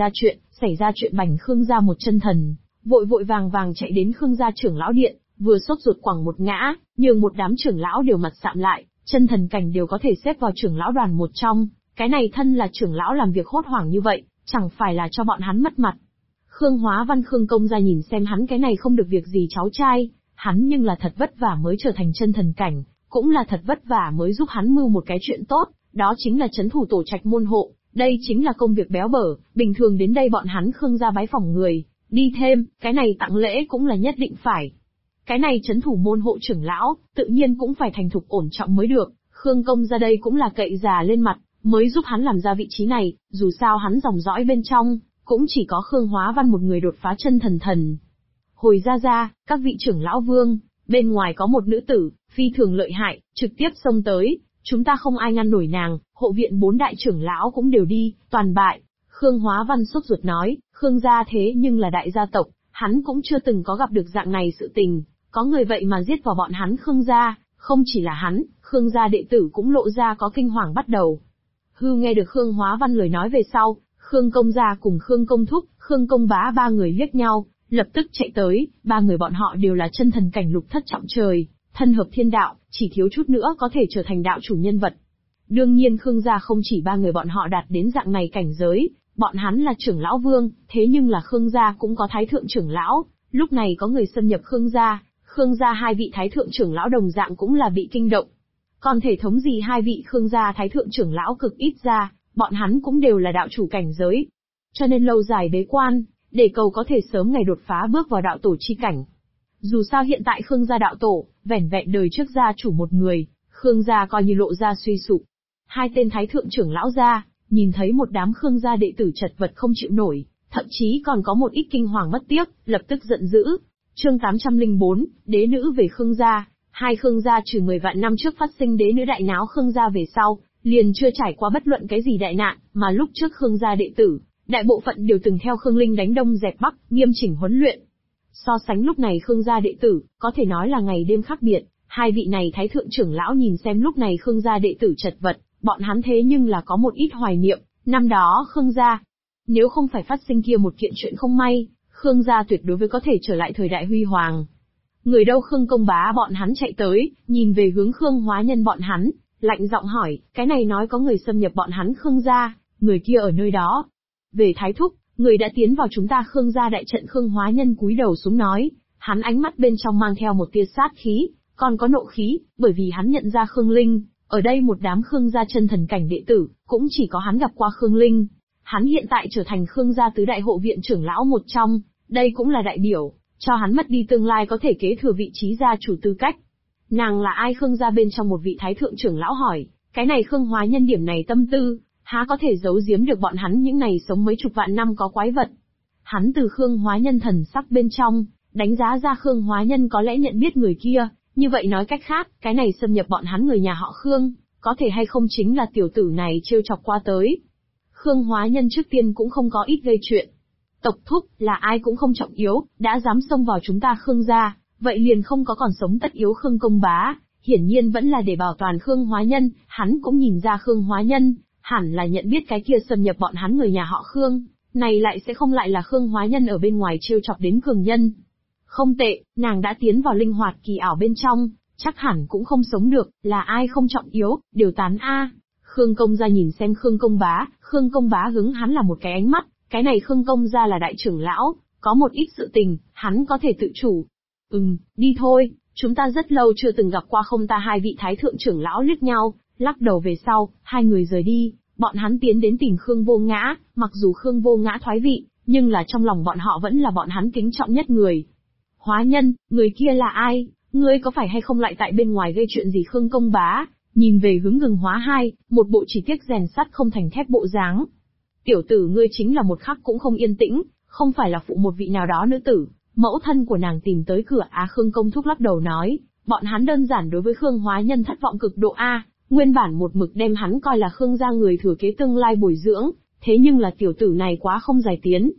ra chuyện bành Khương gia một chân thần, vội vàng chạy đến Khương gia trưởng lão điện, vừa sốt ruột quẳng một ngã, nhường một đám trưởng lão đều mặt sạm lại, chân thần cảnh đều có thể xếp vào trưởng lão đoàn một trong, cái này thân là trưởng lão làm việc hốt hoảng như vậy, chẳng phải là cho bọn hắn mất mặt. Khương Hóa Văn Khương công gia nhìn xem hắn cái này không được việc gì cháu trai, hắn nhưng là thật vất vả mới trở thành chân thần cảnh, cũng là thật vất vả mới giúp hắn mưu một cái chuyện tốt, đó chính là trấn thủ tổ trạch môn hộ, đây chính là công việc béo bở, bình thường đến đây bọn hắn Khương gia bái phỏng người, đi thêm, cái này tặng lễ cũng là nhất định phải. Cái này trấn thủ môn hộ trưởng lão, tự nhiên cũng phải thành thục ổn trọng mới được, Khương công gia đây cũng là cậy già lên mặt, mới giúp hắn làm ra vị trí này, dù sao hắn dòng dõi bên trong, cũng chỉ có Khương Hóa Văn một người đột phá chân thần. Hồi ra, các vị trưởng lão vương, bên ngoài có một nữ tử, phi thường lợi hại, trực tiếp xông tới, chúng ta không ai ngăn nổi nàng, hộ viện 4 đại trưởng lão cũng đều đi, toàn bại. Khương Hóa Văn sốt ruột nói, Khương gia thế nhưng là đại gia tộc, hắn cũng chưa từng có gặp được dạng này sự tình, có người vậy mà giết vào bọn hắn Khương gia, không chỉ là hắn, Khương gia đệ tử cũng lộ ra có kinh hoàng bắt đầu. Nghe được Khương Hóa Văn lời nói về sau, Khương công gia cùng Khương công thúc, Khương công bá ba người liếc nhau, lập tức chạy tới, ba người bọn họ đều là chân thần cảnh lục thất trọng trời, thân hợp thiên đạo, chỉ thiếu chút nữa có thể trở thành đạo chủ nhân vật. Đương nhiên Khương gia không chỉ ba người bọn họ đạt đến dạng này cảnh giới, bọn hắn là trưởng lão vương, thế nhưng là Khương gia cũng có thái thượng trưởng lão, lúc này có người xâm nhập Khương gia hai vị thái thượng trưởng lão đồng dạng cũng là bị kinh động. Còn thể thống gì hai vị Khương gia thái thượng trưởng lão cực ít ra, bọn hắn cũng đều là đạo chủ cảnh giới. Cho nên lâu dài bế quan, để cầu có thể sớm ngày đột phá bước vào đạo tổ chi cảnh. Dù sao hiện tại Khương gia đạo tổ, vẻn vẹn đời trước gia chủ một người, Khương gia coi như lộ ra suy sụp. Hai tên thái thượng trưởng lão gia, nhìn thấy một đám Khương gia đệ tử chật vật không chịu nổi, thậm chí còn có một ít kinh hoàng mất tiếc, lập tức giận dữ. Chương 804, đế nữ về Khương gia. Hai Khương gia trừ 10 vạn năm trước phát sinh đế nữ đại náo Khương gia về sau, liền chưa trải qua bất luận cái gì đại nạn, mà lúc trước Khương gia đệ tử, đại bộ phận đều từng theo Khương Linh đánh đông dẹp bắc, nghiêm chỉnh huấn luyện. So sánh lúc này Khương gia đệ tử, có thể nói là ngày đêm khác biệt, hai vị này thái thượng trưởng lão nhìn xem lúc này Khương gia đệ tử chật vật, bọn hắn thế nhưng là có một ít hoài niệm, năm đó Khương gia, nếu không phải phát sinh kia một kiện chuyện không may, Khương gia tuyệt đối với có thể trở lại thời đại huy hoàng. Người đâu Khương công bá bọn hắn chạy tới, nhìn về hướng Khương Hóa Nhân bọn hắn, lạnh giọng hỏi, cái này nói có người xâm nhập bọn hắn Khương gia, người kia ở nơi đó. Về thái thúc, người đã tiến vào chúng ta Khương gia đại trận. Khương Hóa Nhân cúi đầu xuống nói, hắn ánh mắt bên trong mang theo một tia sát khí, còn có nộ khí, bởi vì hắn nhận ra Khương Linh, ở đây một đám Khương gia chân thần cảnh đệ tử, cũng chỉ có hắn gặp qua Khương Linh. Hắn hiện tại trở thành Khương gia tứ đại hộ viện trưởng lão một trong, đây cũng là đại biểu, cho hắn mất đi tương lai có thể kế thừa vị trí gia chủ tư cách. Nàng là ai? Khương gia bên trong một vị thái thượng trưởng lão hỏi, cái này Khương Hóa Nhân điểm này tâm tư, há có thể giấu giếm được bọn hắn những này sống mấy chục vạn năm có quái vật. Hắn từ Khương Hóa Nhân thần sắc bên trong, đánh giá ra Khương Hóa Nhân có lẽ nhận biết người kia, như vậy nói cách khác, cái này xâm nhập bọn hắn người nhà họ Khương, có thể hay không chính là tiểu tử này trêu chọc qua tới. Khương Hóa Nhân trước tiên cũng không có ít gây chuyện. Tộc thúc, là ai cũng không trọng yếu, đã dám xông vào chúng ta Khương gia, vậy liền không có còn sống tất yếu. Khương Công Bá, hiển nhiên vẫn là để bảo toàn Khương Hóa Nhân, hắn cũng nhìn ra Khương Hóa Nhân, hẳn là nhận biết cái kia xâm nhập bọn hắn người nhà họ Khương, này lại sẽ không lại là Khương Hóa Nhân ở bên ngoài trêu chọc đến cường nhân. Không tệ, nàng đã tiến vào linh hoạt kỳ ảo bên trong, chắc hẳn cũng không sống được, là ai không trọng yếu, đều tán a. Khương Công gia nhìn xem Khương Công Bá, Khương Công Bá hướng hắn là một cái ánh mắt, cái này Khương Công gia là đại trưởng lão, có một ít sự tình, hắn có thể tự chủ. Đi thôi, chúng ta rất lâu chưa từng gặp qua không ta. Hai vị thái thượng trưởng lão liếc nhau, lắc đầu về sau, hai người rời đi, bọn hắn tiến đến tìm Khương Vô Ngã, mặc dù Khương Vô Ngã thoái vị, nhưng là trong lòng bọn họ vẫn là bọn hắn kính trọng nhất người. Hóa Nhân, người kia là ai? Ngươi có phải hay không lại tại bên ngoài gây chuyện gì? Khương Công Bá nhìn về hướng Ngừng Hóa Hai, một bộ chỉ tiếc rèn sắt không thành thép bộ dáng. Tiểu tử ngươi chính là một khắc cũng không yên tĩnh, không phải là phụ một vị nào đó nữ tử, mẫu thân của nàng tìm tới cửa á? Khương Công Thúc lắc đầu nói, bọn hắn đơn giản đối với Khương Hóa Nhân thất vọng cực độ a, nguyên bản một mực đem hắn coi là Khương gia người thừa kế tương lai bồi dưỡng, thế nhưng là tiểu tử này quá không giải tiến.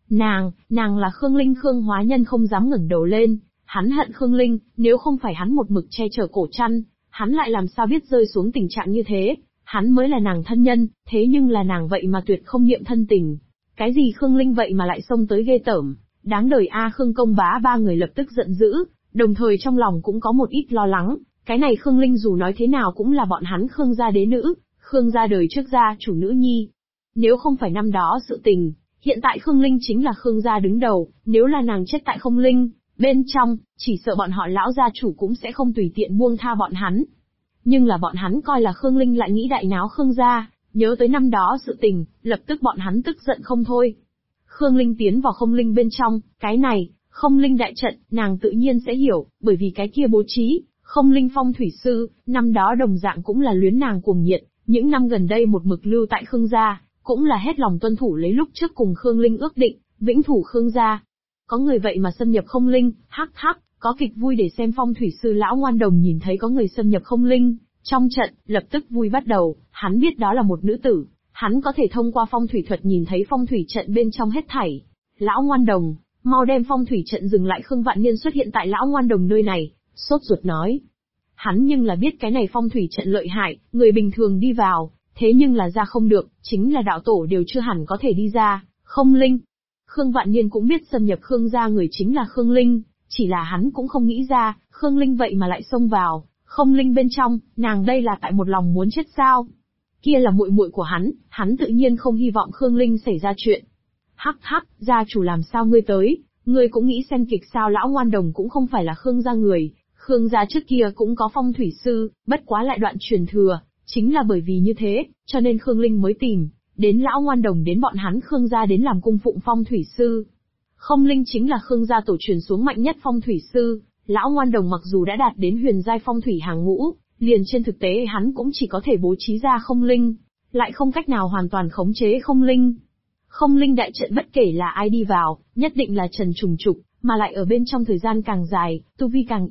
Nàng là Khương Linh. Khương Hóa Nhân không dám ngẩng đầu lên, hắn hận Khương Linh, nếu không phải hắn một mực che chở cổ chăn, hắn lại làm sao biết rơi xuống tình trạng như thế, hắn mới là nàng thân nhân, thế nhưng là nàng vậy mà tuyệt không niệm thân tình. Cái gì Khương Linh vậy mà lại xông tới ghê tởm, đáng đời a. Khương Công Bá ba người lập tức giận dữ, đồng thời trong lòng cũng có một ít lo lắng, cái này Khương Linh dù nói thế nào cũng là bọn hắn Khương gia đế nữ, Khương gia đời trước gia chủ nữ nhi. Nếu không phải năm đó sự tình, hiện tại Khương Linh chính là Khương gia đứng đầu, nếu là nàng chết tại Khương Linh bên trong, chỉ sợ bọn họ lão gia chủ cũng sẽ không tùy tiện buông tha bọn hắn. Nhưng là bọn hắn coi là Khương Linh lại nghĩ đại náo Khương gia, nhớ tới năm đó sự tình, lập tức bọn hắn tức giận không thôi. Khương Linh tiến vào Khương Linh bên trong, cái này, Khương Linh đại trận, nàng tự nhiên sẽ hiểu, bởi vì cái kia bố trí, Khương Linh phong thủy sư, năm đó đồng dạng cũng là luyến nàng cuồng nhiệt, những năm gần đây một mực lưu tại Khương gia, cũng là hết lòng tuân thủ lấy lúc trước cùng Khương Linh ước định, vĩnh thủ Khương gia. Có người vậy mà xâm nhập Khương Linh, hắc hắc, có kịch vui để xem. Phong thủy sư lão Ngoan Đồng nhìn thấy có người xâm nhập Khương Linh trong trận, lập tức vui bắt đầu, hắn biết đó là một nữ tử, hắn có thể thông qua phong thủy thuật nhìn thấy phong thủy trận bên trong hết thảy. Lão Ngoan Đồng, mau đem phong thủy trận dừng lại. Khương Vạn Niên xuất hiện tại lão Ngoan Đồng nơi này, sốt ruột nói. Hắn nhưng là biết cái này phong thủy trận lợi hại, người bình thường đi vào, thế nhưng là ra không được, chính là đạo tổ đều chưa hẳn có thể đi ra. Khương Linh. Khương Vạn Niên cũng biết xâm nhập Khương gia người chính là Khương Linh, chỉ là hắn cũng không nghĩ ra, Khương Linh vậy mà lại xông vào Khương Linh bên trong, nàng đây là tại một lòng muốn chết sao? Kia là muội muội của hắn tự nhiên không hy vọng Khương Linh xảy ra chuyện. Hắc hắc, gia chủ làm sao ngươi tới, ngươi cũng nghĩ xem kịch sao? Lão Ngoan Đồng cũng không phải là Khương gia người, Khương gia trước kia cũng có phong thủy sư, bất quá lại đoạn truyền thừa, chính là bởi vì như thế, cho nên Khương Linh mới tìm đến lão Ngoan Đồng đến bọn hắn Khương gia đến làm cung phụng phong thủy sư. Khương Linh chính là Khương gia tổ truyền xuống mạnh nhất phong thủy sư, lão Ngoan Đồng mặc dù đã đạt đến huyền giai phong thủy hàng ngũ, liền trên thực tế hắn cũng chỉ có thể bố trí ra Khương Linh, lại không cách nào hoàn toàn khống chế Khương Linh. Khương Linh đại trận bất kể là ai đi vào, nhất định là trần trùng trục, mà lại ở bên trong thời gian càng dài, tu vi càng